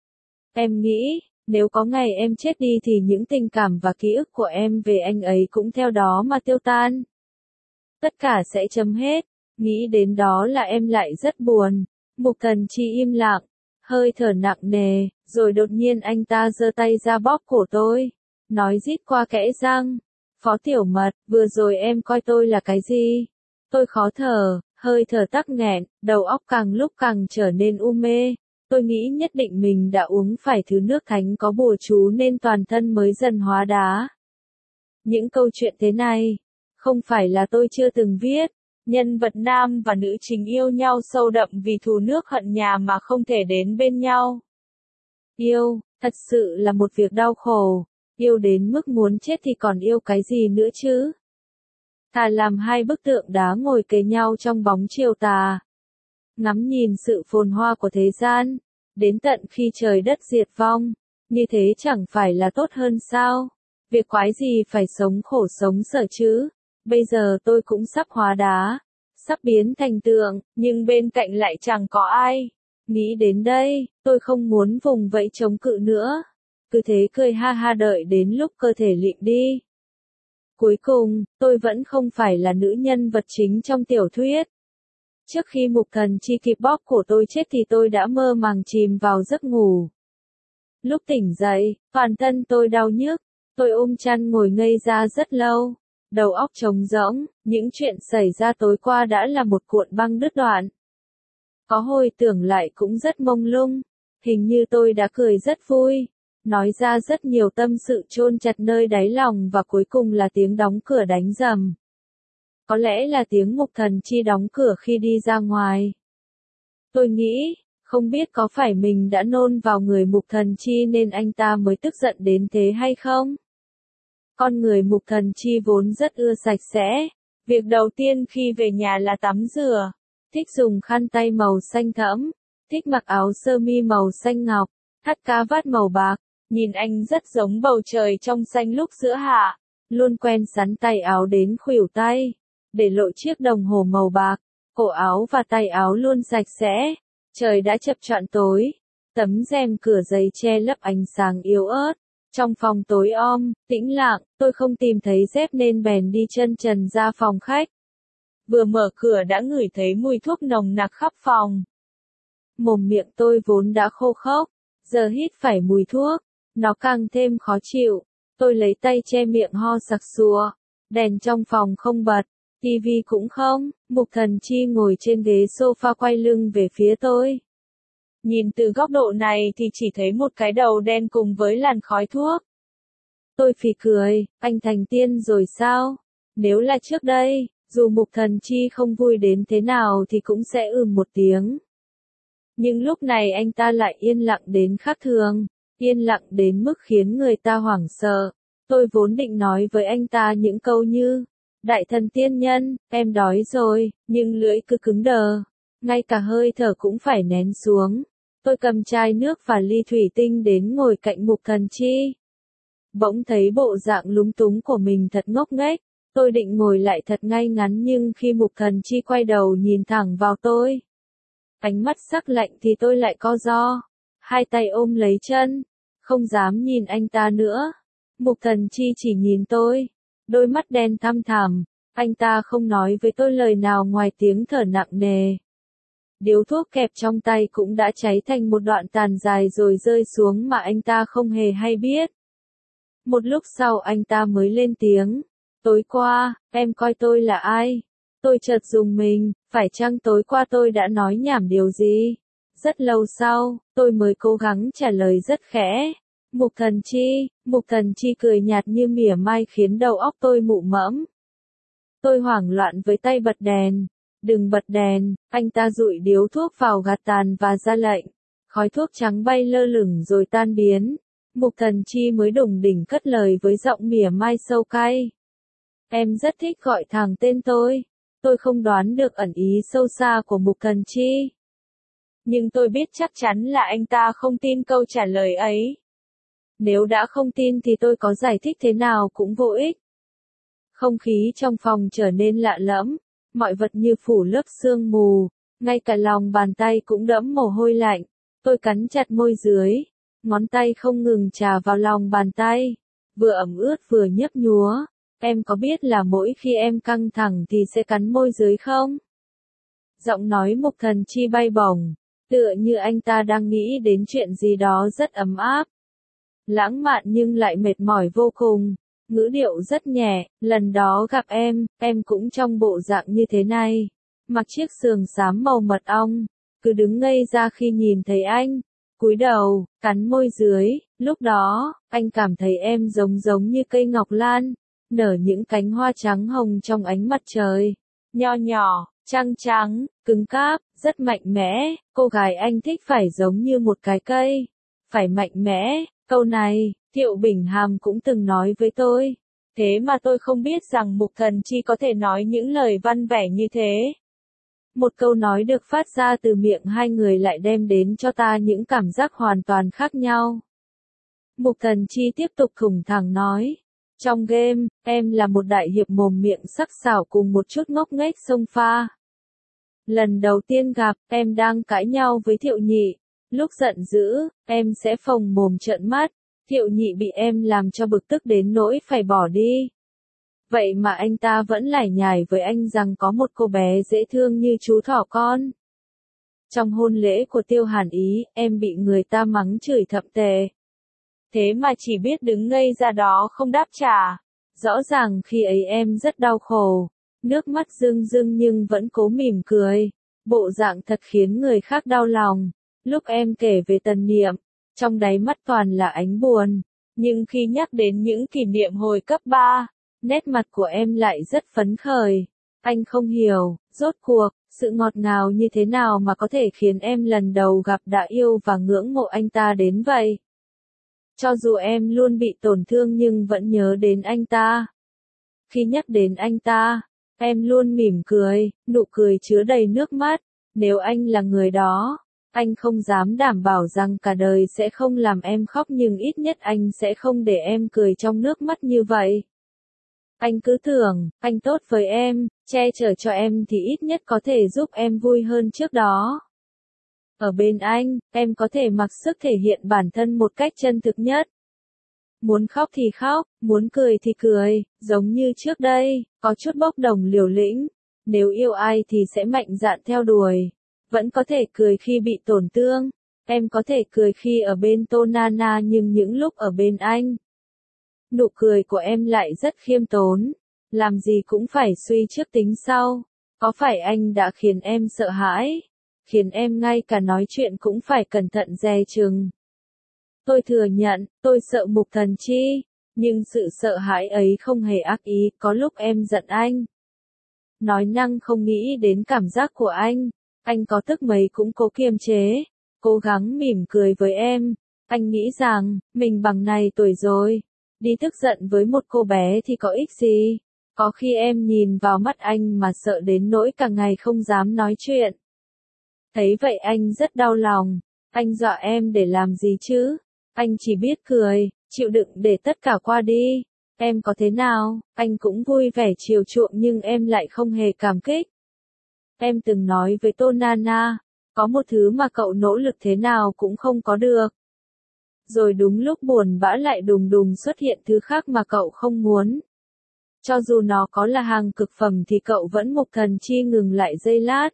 Em nghĩ, nếu có ngày em chết đi thì những tình cảm và ký ức của em về anh ấy cũng theo đó mà tiêu tan. Tất cả sẽ chấm hết, nghĩ đến đó là em lại rất buồn. Mục Thần Chi im lặng, hơi thở nặng nề, rồi đột nhiên anh ta giơ tay ra bóp cổ tôi, nói rít qua kẽ răng, Phó Tiểu Mật, vừa rồi em coi tôi là cái gì? Tôi khó thở, hơi thở tắc nghẹn, đầu óc càng lúc càng trở nên u mê. Tôi nghĩ nhất định mình đã uống phải thứ nước thánh có bùa chú nên toàn thân mới dần hóa đá. Những câu chuyện thế này, không phải là tôi chưa từng viết. Nhân vật nam và nữ chính yêu nhau sâu đậm vì thù nước hận nhà mà không thể đến bên nhau. Yêu, thật sự là một việc đau khổ. Yêu đến mức muốn chết thì còn yêu cái gì nữa chứ? Thà làm hai bức tượng đá ngồi kề nhau trong bóng chiều tà. Ngắm nhìn sự phồn hoa của thế gian, đến tận khi trời đất diệt vong, như thế chẳng phải là tốt hơn sao? Việc quái gì phải sống khổ sống sở chứ? Bây giờ tôi cũng sắp hóa đá, sắp biến thành tượng, nhưng bên cạnh lại chẳng có ai. Nghĩ đến đây, tôi không muốn vùng vẫy chống cự nữa. Cứ thế cười ha ha đợi đến lúc cơ thể lịm đi. Cuối cùng, tôi vẫn không phải là nữ nhân vật chính trong tiểu thuyết. Trước khi Mục Thần Chi kịp bóp cổ tôi chết thì tôi đã mơ màng chìm vào giấc ngủ. Lúc tỉnh dậy, toàn thân tôi đau nhức, tôi ôm chăn ngồi ngây ra rất lâu. Đầu óc trống rỗng, những chuyện xảy ra tối qua đã là một cuộn băng đứt đoạn. Có hồi tưởng lại cũng rất mông lung, hình như tôi đã cười rất vui, nói ra rất nhiều tâm sự chôn chặt nơi đáy lòng và cuối cùng là tiếng đóng cửa đánh rầm. Có lẽ là tiếng Mục Thần Chi đóng cửa khi đi ra ngoài. Tôi nghĩ, không biết có phải mình đã nôn vào người Mục Thần Chi nên anh ta mới tức giận đến thế hay không? Con người Mục Thần Chi vốn rất ưa sạch sẽ. Việc đầu tiên khi về nhà là tắm rửa. Thích dùng khăn tay màu xanh thẫm. Thích mặc áo sơ mi màu xanh ngọc. Thắt cà vạt màu bạc. Nhìn anh rất giống bầu trời trong xanh lúc giữa hạ. Luôn quen sắn tay áo đến khuỷu tay. Để lộ chiếc đồng hồ màu bạc. Cổ áo và tay áo luôn sạch sẽ. Trời đã chập choạng tối. Tấm rèm cửa giấy che lấp ánh sáng yếu ớt. Trong phòng tối om, tĩnh lặng, tôi không tìm thấy dép nên bèn đi chân trần ra phòng khách. Vừa mở cửa đã ngửi thấy mùi thuốc nồng nặc khắp phòng. Mồm miệng tôi vốn đã khô khốc, giờ hít phải mùi thuốc, nó càng thêm khó chịu. Tôi lấy tay che miệng ho sặc sụa, đèn trong phòng không bật, tivi cũng không. Mục Thần Chi ngồi trên ghế sofa quay lưng về phía tôi. Nhìn từ góc độ này thì chỉ thấy một cái đầu đen cùng với làn khói thuốc. Tôi phì cười, anh thành tiên rồi sao? Nếu là trước đây, dù Mục Thần Chi không vui đến thế nào thì cũng sẽ ừm một tiếng. Nhưng lúc này anh ta lại yên lặng đến khác thường, yên lặng đến mức khiến người ta hoảng sợ. Tôi vốn định nói với anh ta những câu như, đại thần tiên nhân, em đói rồi, nhưng lưỡi cứ cứng đờ. Ngay cả hơi thở cũng phải nén xuống. Tôi cầm chai nước và ly thủy tinh đến ngồi cạnh Mục Thần Chi. Bỗng thấy bộ dạng lúng túng của mình thật ngốc nghếch. Tôi định ngồi lại thật ngay ngắn nhưng khi Mục Thần Chi quay đầu nhìn thẳng vào tôi. Ánh mắt sắc lạnh thì tôi lại co ro. Hai tay ôm lấy chân. Không dám nhìn anh ta nữa. Mục Thần Chi chỉ nhìn tôi. Đôi mắt đen thăm thẳm. Anh ta không nói với tôi lời nào ngoài tiếng thở nặng nề. Điếu thuốc kẹp trong tay cũng đã cháy thành một đoạn tàn dài rồi rơi xuống mà anh ta không hề hay biết. Một lúc sau anh ta mới lên tiếng. Tối qua, em coi tôi là ai? Tôi chợt rùng mình, phải chăng tối qua tôi đã nói nhảm điều gì? Rất lâu sau, tôi mới cố gắng trả lời rất khẽ. Mục Thần Chi, Mục Thần Chi cười nhạt như mỉa mai khiến đầu óc tôi mụ mẫm. Tôi hoảng loạn với tay bật đèn. Đừng bật đèn, anh ta dụi điếu thuốc vào gạt tàn và ra lệnh. Khói thuốc trắng bay lơ lửng rồi tan biến. Mục Thần Chi mới đùng đỉnh cất lời với giọng mỉa mai sâu cay. Em rất thích gọi thẳng tên tôi. Tôi không đoán được ẩn ý sâu xa của Mục Thần Chi. Nhưng tôi biết chắc chắn là anh ta không tin câu trả lời ấy. Nếu đã không tin thì tôi có giải thích thế nào cũng vô ích. Không khí trong phòng trở nên lạ lẫm. Mọi vật như phủ lớp sương mù. Ngay cả lòng bàn tay cũng đẫm mồ hôi lạnh. Tôi cắn chặt môi dưới. Ngón tay không ngừng chà vào lòng bàn tay. Vừa ẩm ướt vừa nhấp nhúa. Em có biết là mỗi khi em căng thẳng thì sẽ cắn môi dưới không? Giọng nói Mục Thần Chi bay bổng. Tựa như anh ta đang nghĩ đến chuyện gì đó rất ấm áp. Lãng mạn nhưng lại mệt mỏi vô cùng. Ngữ điệu rất nhẹ, lần đó gặp em, em cũng trong bộ dạng như thế này. Mặc chiếc sườn xám màu mật ong, cứ đứng ngây ra khi nhìn thấy anh. Cúi đầu, cắn môi dưới, lúc đó, anh cảm thấy em giống giống như cây ngọc lan, nở những cánh hoa trắng hồng trong ánh mặt trời. Nho nhỏ, trắng trắng, cứng cáp, rất mạnh mẽ, cô gái anh thích phải giống như một cái cây. Phải mạnh mẽ, câu này, Thiệu Bình Hàm cũng từng nói với tôi. Thế mà tôi không biết rằng Mục Thần Chi có thể nói những lời văn vẻ như thế. Một câu nói được phát ra từ miệng hai người lại đem đến cho ta những cảm giác hoàn toàn khác nhau. Mục Thần Chi tiếp tục thủng thẳng nói. Trong game, em là một đại hiệp mồm miệng sắc sảo cùng một chút ngốc nghếch xông pha. Lần đầu tiên gặp, em đang cãi nhau với Thiệu Nhị. Lúc giận dữ, em sẽ phồng mồm trợn mắt. Thiệu Nhị bị em làm cho bực tức đến nỗi phải bỏ đi. Vậy mà anh ta vẫn lải nhải với anh rằng có một cô bé dễ thương như chú thỏ con. Trong hôn lễ của Tiêu Hàn Ý, em bị người ta mắng chửi thậm tệ. Thế mà chỉ biết đứng ngây ra đó không đáp trả. Rõ ràng khi ấy em rất đau khổ. Nước mắt rưng rưng nhưng vẫn cố mỉm cười. Bộ dạng thật khiến người khác đau lòng. Lúc em kể về Tần Niệm, trong đáy mắt toàn là ánh buồn. Nhưng khi nhắc đến những kỷ niệm hồi cấp ba, nét mặt của em lại rất phấn khởi. Anh không hiểu, rốt cuộc, sự ngọt ngào như thế nào mà có thể khiến em lần đầu gặp đã yêu và ngưỡng mộ anh ta đến vậy. Cho dù em luôn bị tổn thương nhưng vẫn nhớ đến anh ta. Khi nhắc đến anh ta, em luôn mỉm cười, nụ cười chứa đầy nước mắt. Nếu anh là người đó, anh không dám đảm bảo rằng cả đời sẽ không làm em khóc nhưng ít nhất anh sẽ không để em cười trong nước mắt như vậy. Anh cứ tưởng, anh tốt với em, che chở cho em thì ít nhất có thể giúp em vui hơn trước đó. Ở bên anh, em có thể mặc sức thể hiện bản thân một cách chân thực nhất. Muốn khóc thì khóc, muốn cười thì cười, giống như trước đây, có chút bốc đồng liều lĩnh. Nếu yêu ai thì sẽ mạnh dạn theo đuổi. Vẫn có thể cười khi bị tổn thương. Em có thể cười khi ở bên Tô Nana nhưng những lúc ở bên anh. Nụ cười của em lại rất khiêm tốn. Làm gì cũng phải suy trước tính sau. Có phải anh đã khiến em sợ hãi? Khiến em ngay cả nói chuyện cũng phải cẩn thận dè chừng. Tôi thừa nhận, tôi sợ Mục Thần Chi. Nhưng sự sợ hãi ấy không hề ác ý, có lúc em giận anh. Nói năng không nghĩ đến cảm giác của anh. Anh có tức mấy cũng cố kiềm chế. Cố gắng mỉm cười với em. Anh nghĩ rằng, mình bằng này tuổi rồi. Đi tức giận với một cô bé thì có ích gì? Có khi em nhìn vào mắt anh mà sợ đến nỗi cả ngày không dám nói chuyện. Thấy vậy anh rất đau lòng. Anh dọa em để làm gì chứ? Anh chỉ biết cười, chịu đựng để tất cả qua đi. Em có thế nào? Anh cũng vui vẻ chiều chuộng nhưng em lại không hề cảm kích. Em từng nói với Tô Nana, Có một thứ mà cậu nỗ lực thế nào cũng không có được. Rồi đúng lúc buồn bã lại đùng đùng xuất hiện thứ khác mà cậu không muốn. Cho dù nó có là hàng cực phẩm thì cậu vẫn mục thần chi ngừng lại giây lát.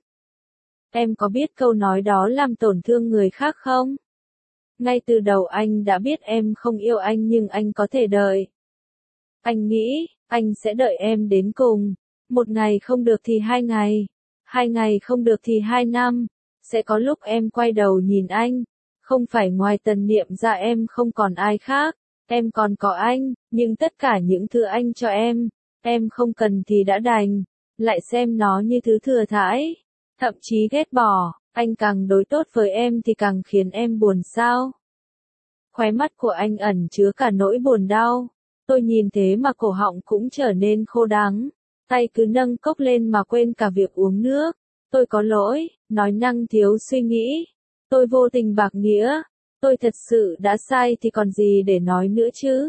Em có biết câu nói đó làm tổn thương người khác không? Ngay từ đầu anh đã biết em không yêu anh nhưng anh có thể đợi. Anh nghĩ, anh sẽ đợi em đến cùng. Một ngày không được thì hai ngày. Hai ngày không được thì hai năm. Sẽ có lúc em quay đầu nhìn anh. Không phải ngoài Tần Niệm ra em không còn ai khác. Em còn có anh, nhưng tất cả những thứ anh cho em, em không cần thì đã đành. Lại xem nó như thứ thừa thãi. Thậm chí ghét bỏ, anh càng đối tốt với em thì càng khiến em buồn sao. Khóe mắt của anh ẩn chứa cả nỗi buồn đau. Tôi nhìn thế mà cổ họng cũng trở nên khô đắng. Tay cứ nâng cốc lên mà quên cả việc uống nước. Tôi có lỗi, nói năng thiếu suy nghĩ. Tôi vô tình bạc nghĩa. Tôi thật sự đã sai thì còn gì để nói nữa chứ.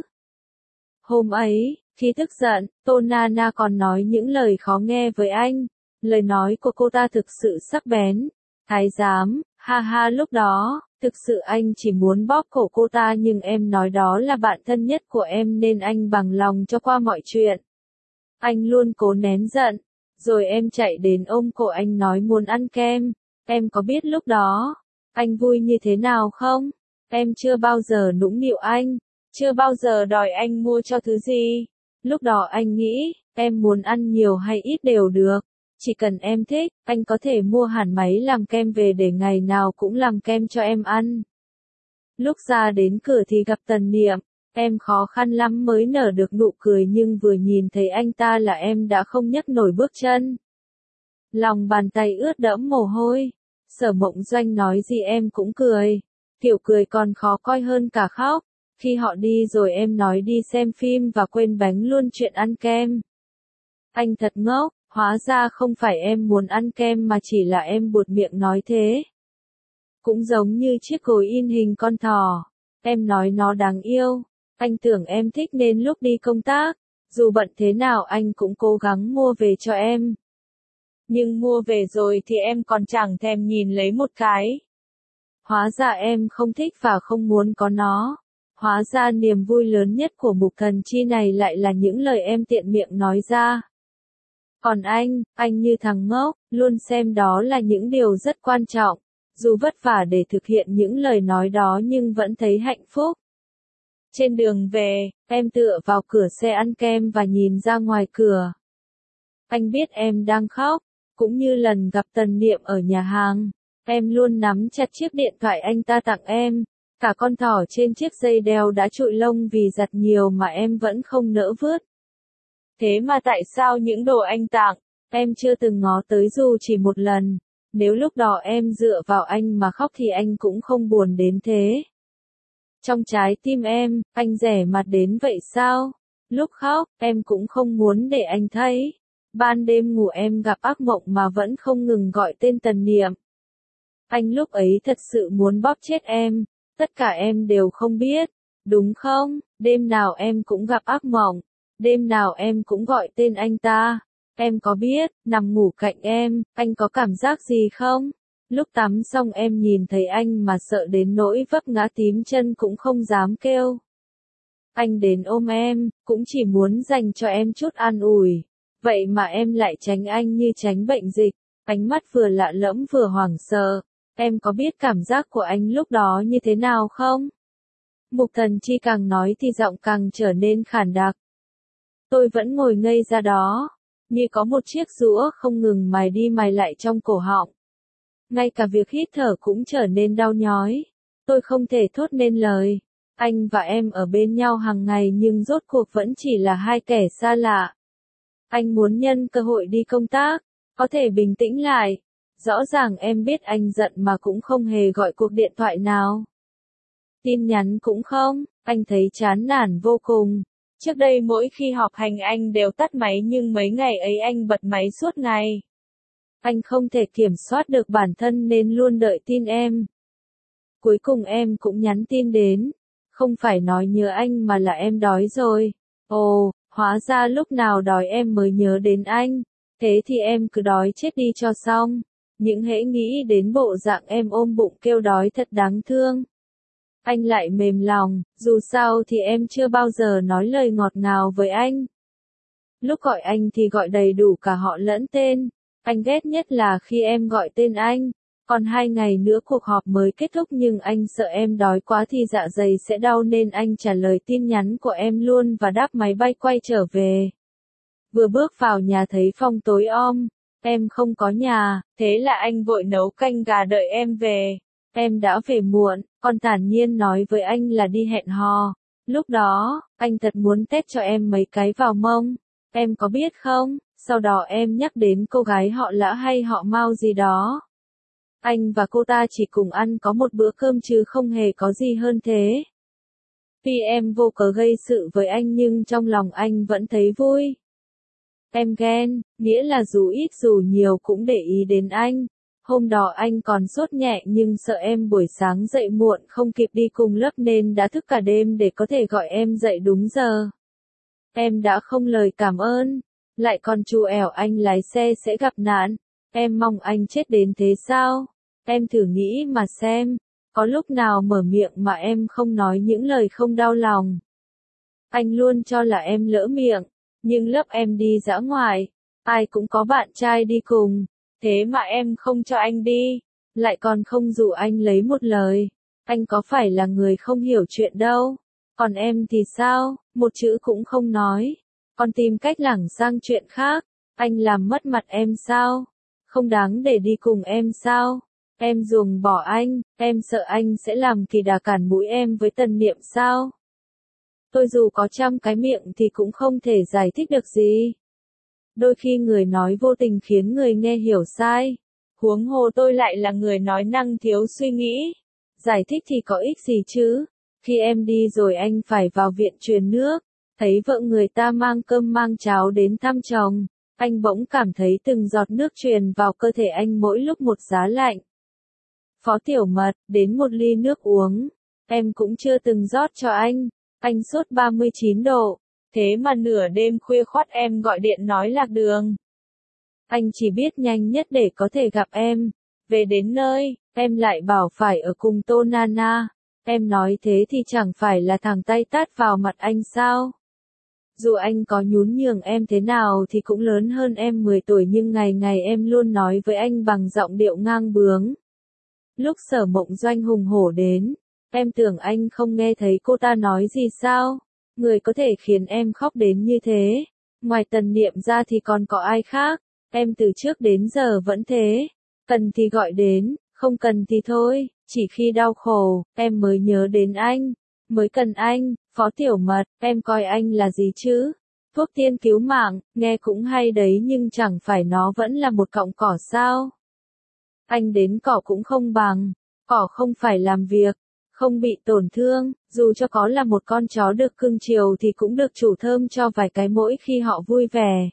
Hôm ấy, khi tức giận, Tô Nana còn nói những lời khó nghe với anh. Lời nói của cô ta thực sự sắc bén. Thái giám, ha ha lúc đó, thực sự anh chỉ muốn bóp cổ cô ta nhưng em nói đó là bạn thân nhất của em nên anh bằng lòng cho qua mọi chuyện. Anh luôn cố nén giận. Rồi em chạy đến ôm cổ anh nói muốn ăn kem. Em có biết lúc đó, anh vui như thế nào không? Em chưa bao giờ nũng nịu anh. Chưa bao giờ đòi anh mua cho thứ gì. Lúc đó anh nghĩ, em muốn ăn nhiều hay ít đều được. Chỉ cần em thích, anh có thể mua hẳn máy làm kem về để ngày nào cũng làm kem cho em ăn. Lúc ra đến cửa thì gặp Tần Niệm, em khó khăn lắm mới nở được nụ cười nhưng vừa nhìn thấy anh ta là em đã không nhấc nổi bước chân. Lòng bàn tay ướt đẫm mồ hôi. Sở Mộng Doanh nói gì em cũng cười. Kiểu cười còn khó coi hơn cả khóc. Khi họ đi rồi em nói đi xem phim và quên bánh luôn chuyện ăn kem. Anh thật ngốc, hóa ra không phải em muốn ăn kem mà chỉ là em buột miệng nói thế. Cũng giống như chiếc gối in hình con thỏ. Em nói nó đáng yêu. Anh tưởng em thích nên lúc đi công tác, dù bận thế nào anh cũng cố gắng mua về cho em. Nhưng mua về rồi thì em còn chẳng thèm nhìn lấy một cái. Hóa ra em không thích và không muốn có nó. Hóa ra niềm vui lớn nhất của mục thần chi này lại là những lời em tiện miệng nói ra. Còn anh, anh như thằng ngốc, luôn xem đó là những điều rất quan trọng. Dù vất vả để thực hiện những lời nói đó nhưng vẫn thấy hạnh phúc. Trên đường về, em tựa vào cửa xe ăn kem và nhìn ra ngoài cửa. Anh biết em đang khóc, cũng như lần gặp Tần Niệm ở nhà hàng. Em luôn nắm chặt chiếc điện thoại anh ta tặng em. Cả con thỏ trên chiếc dây đeo đã trụi lông vì giặt nhiều mà em vẫn không nỡ vứt. Thế mà tại sao những đồ anh tặng, em chưa từng ngó tới dù chỉ một lần. Nếu lúc đó em dựa vào anh mà khóc thì anh cũng không buồn đến thế. Trong trái tim em, anh rẻ mặt đến vậy sao? Lúc khóc, em cũng không muốn để anh thấy. Ban đêm ngủ em gặp ác mộng mà vẫn không ngừng gọi tên Tần Niệm. Anh lúc ấy thật sự muốn bóp chết em. Tất cả em đều không biết, đúng không? Đêm nào em cũng gặp ác mộng. Đêm nào em cũng gọi tên anh ta. Em có biết, nằm ngủ cạnh em, anh có cảm giác gì không? Lúc tắm xong em nhìn thấy anh mà sợ đến nỗi vấp ngã tím chân cũng không dám kêu. Anh đến ôm em, cũng chỉ muốn dành cho em chút an ủi. Vậy mà em lại tránh anh như tránh bệnh dịch. Ánh mắt vừa lạ lẫm vừa hoảng sợ. Em có biết cảm giác của anh lúc đó như thế nào không? Mục thần chi càng nói thì giọng càng trở nên khản đặc. Tôi vẫn ngồi ngây ra đó, như có một chiếc rũa không ngừng mài đi mài lại trong cổ họng. Ngay cả việc hít thở cũng trở nên đau nhói. Tôi không thể thốt nên lời. Anh và em ở bên nhau hàng ngày nhưng rốt cuộc vẫn chỉ là hai kẻ xa lạ. Anh muốn nhân cơ hội đi công tác, có thể bình tĩnh lại. Rõ ràng em biết anh giận mà cũng không hề gọi cuộc điện thoại nào. Tin nhắn cũng không, anh thấy chán nản vô cùng. Trước đây mỗi khi họp hành anh đều tắt máy nhưng mấy ngày ấy anh bật máy suốt ngày. Anh không thể kiểm soát được bản thân nên luôn đợi tin em. Cuối cùng em cũng nhắn tin đến. Không phải nói nhớ anh mà là em đói rồi. Ồ, hóa ra lúc nào đói em mới nhớ đến anh. Thế thì em cứ đói chết đi cho xong. những hễ nghĩ đến bộ dạng em ôm bụng kêu đói thật đáng thương. Anh lại mềm lòng, dù sao thì em chưa bao giờ nói lời ngọt ngào với anh. Lúc gọi anh thì gọi đầy đủ cả họ lẫn tên, anh ghét nhất là khi em gọi tên anh. Còn hai ngày nữa cuộc họp mới kết thúc nhưng anh sợ em đói quá thì dạ dày sẽ đau nên anh trả lời tin nhắn của em luôn và đáp máy bay quay trở về. Vừa bước vào nhà thấy phòng tối om, em không có nhà, thế là anh vội nấu canh gà đợi em về. Em đã về muộn, còn thản nhiên nói với anh là đi hẹn hò. Lúc đó, anh thật muốn tét cho em mấy cái vào mông. Em có biết không, sau đó em nhắc đến cô gái họ Lã hay họ Mao gì đó. Anh và cô ta chỉ cùng ăn có một bữa cơm chứ không hề có gì hơn thế. Vì em vô cớ gây sự với anh nhưng trong lòng anh vẫn thấy vui. Em ghen, nghĩa là dù ít dù nhiều cũng để ý đến anh. Hôm đó anh còn sốt nhẹ nhưng sợ em buổi sáng dậy muộn không kịp đi cùng lớp nên đã thức cả đêm để có thể gọi em dậy đúng giờ. Em đã không lời cảm ơn, lại còn trù ẻo anh lái xe sẽ gặp nạn. Em mong anh chết đến thế sao? Em thử nghĩ mà xem, có lúc nào mở miệng mà em không nói những lời không đau lòng. Anh luôn cho là em lỡ miệng, nhưng lớp em đi dã ngoại, ai cũng có bạn trai đi cùng, thế mà em không cho anh đi, lại còn không dụ anh lấy một lời. Anh có phải là người không hiểu chuyện đâu, còn em thì sao, một chữ cũng không nói, còn tìm cách lảng sang chuyện khác. Anh làm mất mặt em sao? Không đáng để đi cùng em sao? Em ruồng bỏ anh, em sợ anh sẽ làm kỳ đà cản mũi em với Tần Niệm sao? Tôi dù có trăm cái miệng thì cũng không thể giải thích được gì. Đôi khi người nói vô tình khiến người nghe hiểu sai. Huống hồ tôi lại là người nói năng thiếu suy nghĩ. Giải thích thì có ích gì chứ? Khi em đi rồi anh phải vào viện truyền nước. Thấy vợ người ta mang cơm mang cháo đến thăm chồng. Anh bỗng cảm thấy từng giọt nước truyền vào cơ thể anh mỗi lúc một giá lạnh. Phó Tiểu Mật, đến một ly nước uống. Em cũng chưa từng rót cho anh. Anh sốt ba mươi chín độ. Thế mà nửa đêm khuya khoắt em gọi điện nói lạc đường. Anh chỉ biết nhanh nhất để có thể gặp em. Về đến nơi, em lại bảo phải ở cùng Tô Nana. Em nói thế thì chẳng phải là thẳng tay tát vào mặt anh sao? Dù anh có nhún nhường em thế nào thì cũng lớn hơn em mười tuổi nhưng ngày ngày em luôn nói với anh bằng giọng điệu ngang bướng. Lúc Sở Mộng Doanh hùng hổ đến, em tưởng anh không nghe thấy cô ta nói gì sao? Người có thể khiến em khóc đến như thế. Ngoài Tần Niệm ra thì còn có ai khác? Em từ trước đến giờ vẫn thế. Cần thì gọi đến, không cần thì thôi. Chỉ khi đau khổ, em mới nhớ đến anh. Mới cần anh. Phó Tiểu Mật, em coi anh là gì chứ? Thuốc tiên cứu mạng, nghe cũng hay đấy nhưng chẳng phải nó vẫn là một cọng cỏ sao? Anh đến cỏ cũng không bằng. Cỏ không phải làm việc, không bị tổn thương, dù cho có là một con chó được cưng chiều thì cũng được chủ thơm cho vài cái mỗi khi họ vui vẻ.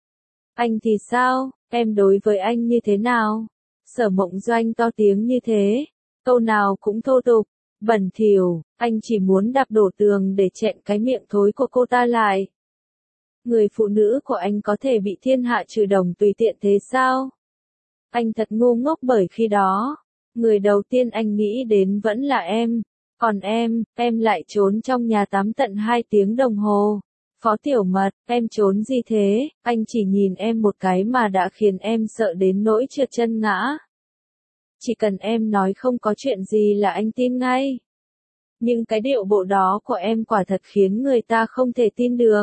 Anh thì sao, em đối với anh như thế nào? Sở Mộng Doanh to tiếng như thế, câu nào cũng thô tục, bẩn thỉu, anh chỉ muốn đạp đổ tường để chẹn cái miệng thối của cô ta lại. Người phụ nữ của anh có thể bị thiên hạ trừ đồng tùy tiện thế sao? Anh thật ngu ngốc bởi khi đó, người đầu tiên anh nghĩ đến vẫn là em. Còn em, em lại trốn trong nhà tắm tận hai tiếng đồng hồ. Phó Tiểu Mật, em trốn gì thế? Anh chỉ nhìn em một cái mà đã khiến em sợ đến nỗi trượt chân ngã. Chỉ cần em nói không có chuyện gì là anh tin ngay. Nhưng cái điệu bộ đó của em quả thật khiến người ta không thể tin được.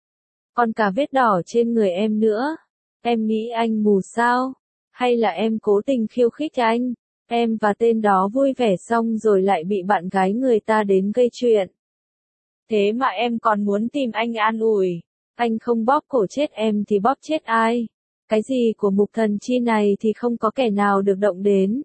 Còn cả vết đỏ trên người em nữa. Em nghĩ anh mù sao? Hay là em cố tình khiêu khích anh? Em và tên đó vui vẻ xong rồi lại bị bạn gái người ta đến gây chuyện. Thế mà em còn muốn tìm anh an ủi. Anh không bóp cổ chết em thì bóp chết ai? Cái gì của Mục Thần Chi này thì không có kẻ nào được động đến.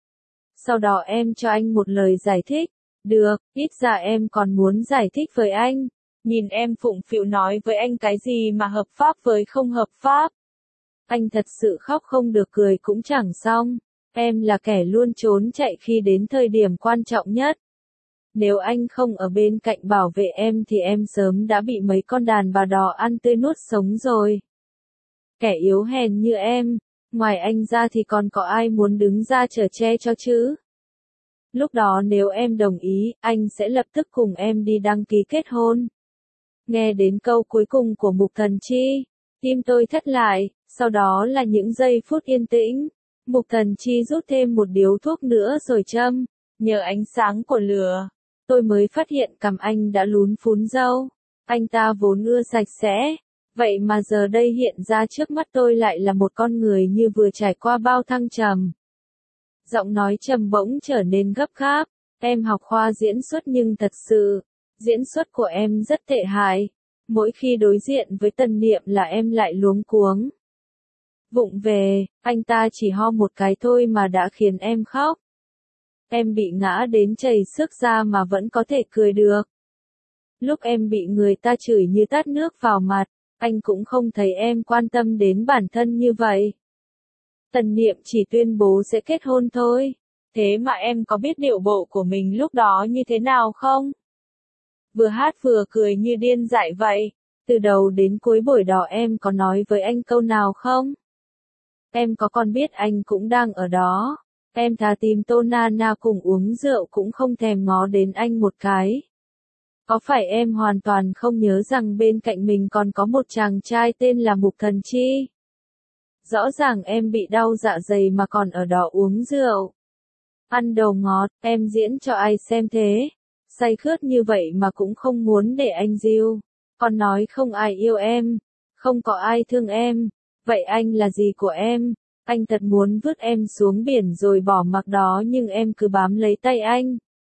Sau đó em cho anh một lời giải thích. Được, ít ra em còn muốn giải thích với anh. Nhìn em phụng phịu nói với anh cái gì mà hợp pháp với không hợp pháp. Anh thật sự khóc không được cười cũng chẳng xong. Em là kẻ luôn trốn chạy khi đến thời điểm quan trọng nhất. Nếu anh không ở bên cạnh bảo vệ em thì em sớm đã bị mấy con đàn bà đỏ ăn tươi nuốt sống rồi. Kẻ yếu hèn như em, Ngoài anh ra thì còn có ai muốn đứng ra chở che cho chứ? Lúc đó nếu em đồng ý, anh sẽ lập tức cùng em đi đăng ký kết hôn. Nghe đến câu cuối cùng của Mục Thần Chi, tim tôi thắt lại, sau đó là những giây phút yên tĩnh. Mục Thần Chi rút thêm một điếu thuốc nữa rồi châm, nhờ ánh sáng của lửa, tôi mới phát hiện cằm anh đã lún phún râu. Anh ta vốn ưa sạch sẽ, vậy mà giờ đây hiện ra trước mắt tôi lại là một con người như vừa trải qua bao thăng trầm. Giọng nói trầm bỗng trở nên gấp gáp, em học khoa diễn xuất nhưng thật sự, diễn xuất của em rất tệ hại. Mỗi khi đối diện với Tần Niệm là em lại luống cuống. Vụng về, anh ta chỉ ho một cái thôi mà đã khiến em khóc. Em bị ngã đến chảy sức ra mà vẫn có thể cười được. Lúc em bị người ta chửi như tát nước vào mặt, anh cũng không thấy em quan tâm đến bản thân như vậy. Tần Niệm chỉ tuyên bố sẽ kết hôn thôi. Thế mà em có biết điệu bộ của mình lúc đó như thế nào không? Vừa hát vừa cười như điên dại vậy. Từ đầu đến cuối buổi đó em có nói với anh câu nào không? Em có còn biết anh cũng đang ở đó. Em thà tìm Tô Na Na cùng uống rượu cũng không thèm ngó đến anh một cái. Có phải em hoàn toàn không nhớ rằng bên cạnh mình còn có một chàng trai tên là Mục Thần Chi? Rõ ràng em bị đau dạ dày mà còn ở đó uống rượu. Ăn đồ ngọt, em diễn cho ai xem thế? Say khướt như vậy mà cũng không muốn để anh dìu. Còn nói không ai yêu em, không có ai thương em. Vậy anh là gì của em? Anh thật muốn vứt em xuống biển rồi bỏ mặc đó nhưng em cứ bám lấy tay anh.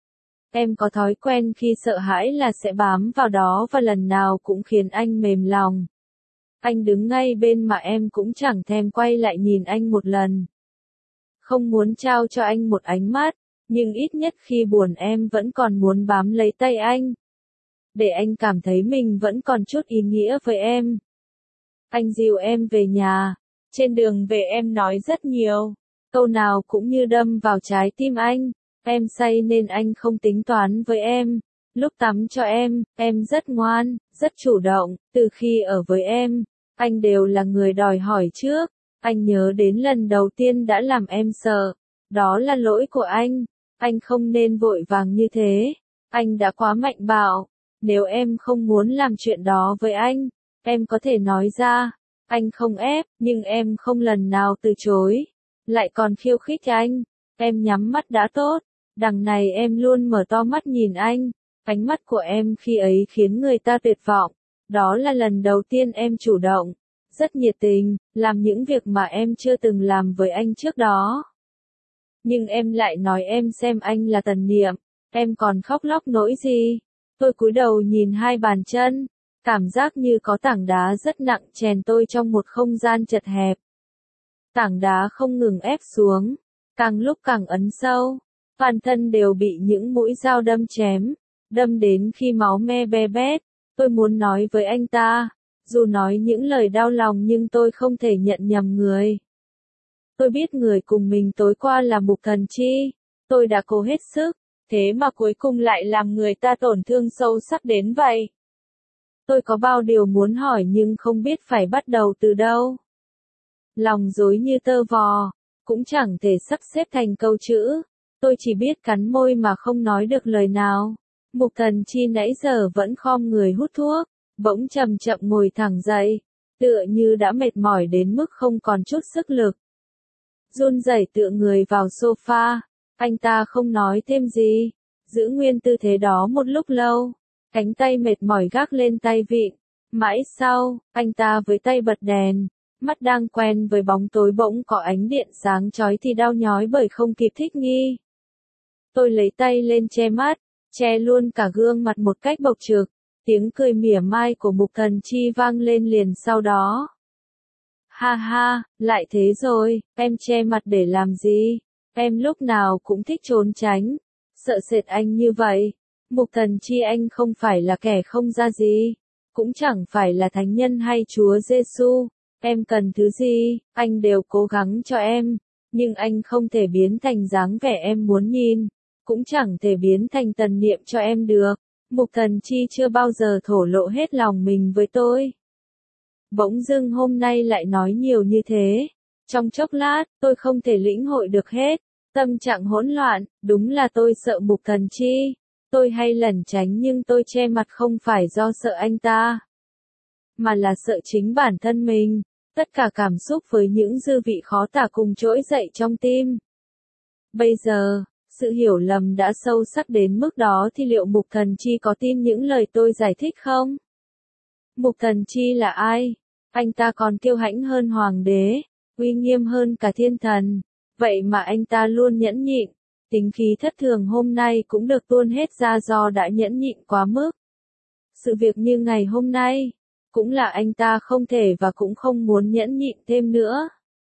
Em có thói quen khi sợ hãi là sẽ bám vào đó và lần nào cũng khiến anh mềm lòng. Anh đứng ngay bên mà em cũng chẳng thèm quay lại nhìn anh một lần. Không muốn trao cho anh một ánh mắt, nhưng ít nhất khi buồn em vẫn còn muốn bám lấy tay anh. Để anh cảm thấy mình vẫn còn chút ý nghĩa với em. Anh dìu em về nhà. Trên đường về em nói rất nhiều. Câu nào cũng như đâm vào trái tim anh. Em say nên anh không tính toán với em. Lúc tắm cho em, em rất ngoan, rất chủ động. Từ khi ở với em, anh đều là người đòi hỏi trước. Anh nhớ đến lần đầu tiên đã làm em sợ. Đó là lỗi của anh. Anh không nên vội vàng như thế. Anh đã quá mạnh bạo. Nếu em không muốn làm chuyện đó với anh, em có thể nói ra. Anh không ép, nhưng em không lần nào từ chối. Lại còn khiêu khích anh. Em nhắm mắt đã tốt. Đằng này em luôn mở to mắt nhìn anh. Ánh mắt của em khi ấy khiến người ta tuyệt vọng. Đó là lần đầu tiên em chủ động, rất nhiệt tình, làm những việc mà em chưa từng làm với anh trước đó. Nhưng em lại nói em xem anh là Tần Niệm. Em còn khóc lóc nỗi gì? Tôi cúi đầu nhìn hai bàn chân. Cảm giác như có tảng đá rất nặng chèn tôi trong một không gian chật hẹp. Tảng đá không ngừng ép xuống, càng lúc càng ấn sâu. Toàn thân đều bị những mũi dao đâm chém, đâm đến khi máu me be bét. Tôi muốn nói với anh ta, dù nói những lời đau lòng nhưng tôi không thể nhận nhầm người. Tôi biết người cùng mình tối qua là Mục Thần Chi. Tôi đã cố hết sức, thế mà cuối cùng lại làm người ta tổn thương sâu sắc đến vậy. Tôi có bao điều muốn hỏi nhưng không biết phải bắt đầu từ đâu. Lòng rối như tơ vò, cũng chẳng thể sắp xếp thành câu chữ. Tôi chỉ biết cắn môi mà không nói được lời nào. Mục Thần Chi nãy giờ vẫn khom người hút thuốc, bỗng chậm chậm ngồi thẳng dậy, tựa như đã mệt mỏi đến mức không còn chút sức lực. Run rẩy tựa người vào sofa, anh ta không nói thêm gì, giữ nguyên tư thế đó một lúc lâu, cánh tay mệt mỏi gác lên tay vịn. Mãi sau, anh ta với tay bật đèn, mắt đang quen với bóng tối bỗng có ánh điện sáng chói thì đau nhói bởi không kịp thích nghi. Tôi lấy tay lên che mắt, che luôn cả gương mặt một cách bộc trực, tiếng cười mỉa mai của Mục Thần Chi vang lên liền sau đó. Ha ha, lại thế rồi, em che mặt để làm gì? Em lúc nào cũng thích trốn tránh, sợ sệt anh như vậy. Mục Thần Chi anh không phải là kẻ không ra gì, cũng chẳng phải là thánh nhân hay Chúa Giêsu. Em cần thứ gì, anh đều cố gắng cho em, nhưng anh không thể biến thành dáng vẻ em muốn nhìn, cũng chẳng thể biến thành Tần Niệm cho em được. Mục Thần Chi chưa bao giờ thổ lộ hết lòng mình với tôi. Bỗng dưng hôm nay lại nói nhiều như thế, Trong chốc lát, tôi không thể lĩnh hội được hết. Tâm trạng hỗn loạn, đúng là tôi sợ Mục Thần Chi. Tôi hay lẩn tránh nhưng tôi che mặt không phải do sợ anh ta, mà là sợ chính bản thân mình. Tất cả cảm xúc với những dư vị khó tả cùng trỗi dậy trong tim. Bây giờ, sự hiểu lầm đã sâu sắc đến mức đó thì liệu Mục Thần Chi có tin những lời tôi giải thích không? Mục Thần Chi là ai? Anh ta còn kiêu hãnh hơn hoàng đế, uy nghiêm hơn cả thiên thần. Vậy mà anh ta luôn nhẫn nhịn. Tính khí thất thường hôm nay cũng được tuôn hết ra do đã nhẫn nhịn quá mức. Sự việc như ngày hôm nay, cũng là anh ta không thể và cũng không muốn nhẫn nhịn thêm nữa.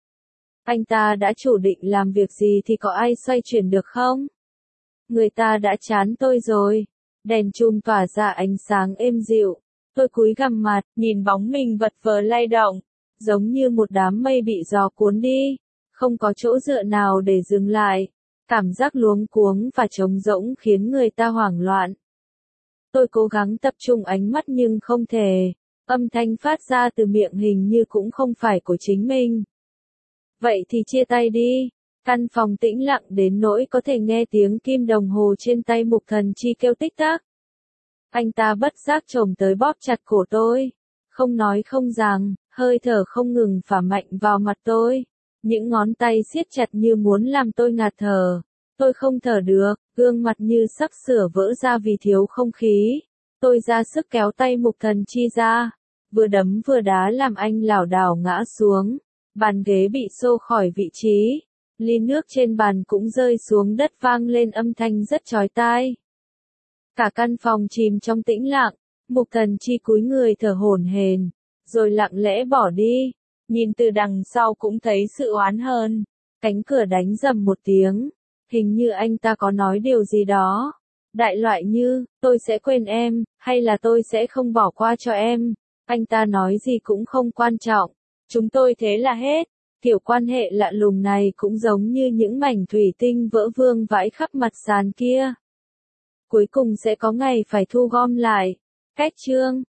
Anh ta đã chủ định làm việc gì thì có ai xoay chuyển được không? Người ta đã chán tôi rồi. Đèn chùm tỏa ra ánh sáng êm dịu. Tôi cúi gằm mặt, nhìn bóng mình vật vờ lay động, giống như một đám mây bị gió cuốn đi, không có chỗ dựa nào để dừng lại. Cảm giác luống cuống và trống rỗng khiến người ta hoảng loạn. Tôi cố gắng tập trung ánh mắt nhưng không thể. Âm thanh phát ra từ miệng hình như cũng không phải của chính mình. Vậy thì chia tay đi. Căn phòng tĩnh lặng đến nỗi có thể nghe tiếng kim đồng hồ trên tay Mục Thần Chi kêu tích tắc. Anh ta bất giác chồm tới bóp chặt cổ tôi. Không nói không rằng, hơi thở không ngừng phả mạnh vào mặt tôi. Những ngón tay siết chặt như muốn làm tôi ngạt thở. Tôi không thở được, gương mặt như sắp sửa vỡ ra vì thiếu không khí. Tôi ra sức kéo tay Mục Thần Chi ra. Vừa đấm vừa đá làm anh lảo đảo ngã xuống. Bàn ghế bị xô khỏi vị trí. Ly nước trên bàn cũng rơi xuống đất vang lên âm thanh rất chói tai. Cả căn phòng chìm trong tĩnh lặng. Mục Thần Chi cúi người thở hổn hển, rồi lặng lẽ bỏ đi. Nhìn từ đằng sau cũng thấy sự oán hờn. Cánh cửa đánh rầm một tiếng. Hình như anh ta có nói điều gì đó. Đại loại như, tôi sẽ quên em, hay là tôi sẽ không bỏ qua cho em. Anh ta nói gì cũng không quan trọng. Chúng tôi thế là hết. Kiểu quan hệ lạ lùng này cũng giống như những mảnh thủy tinh vỡ vương vãi khắp mặt sàn kia. Cuối cùng sẽ có ngày phải thu gom lại. Kết chương.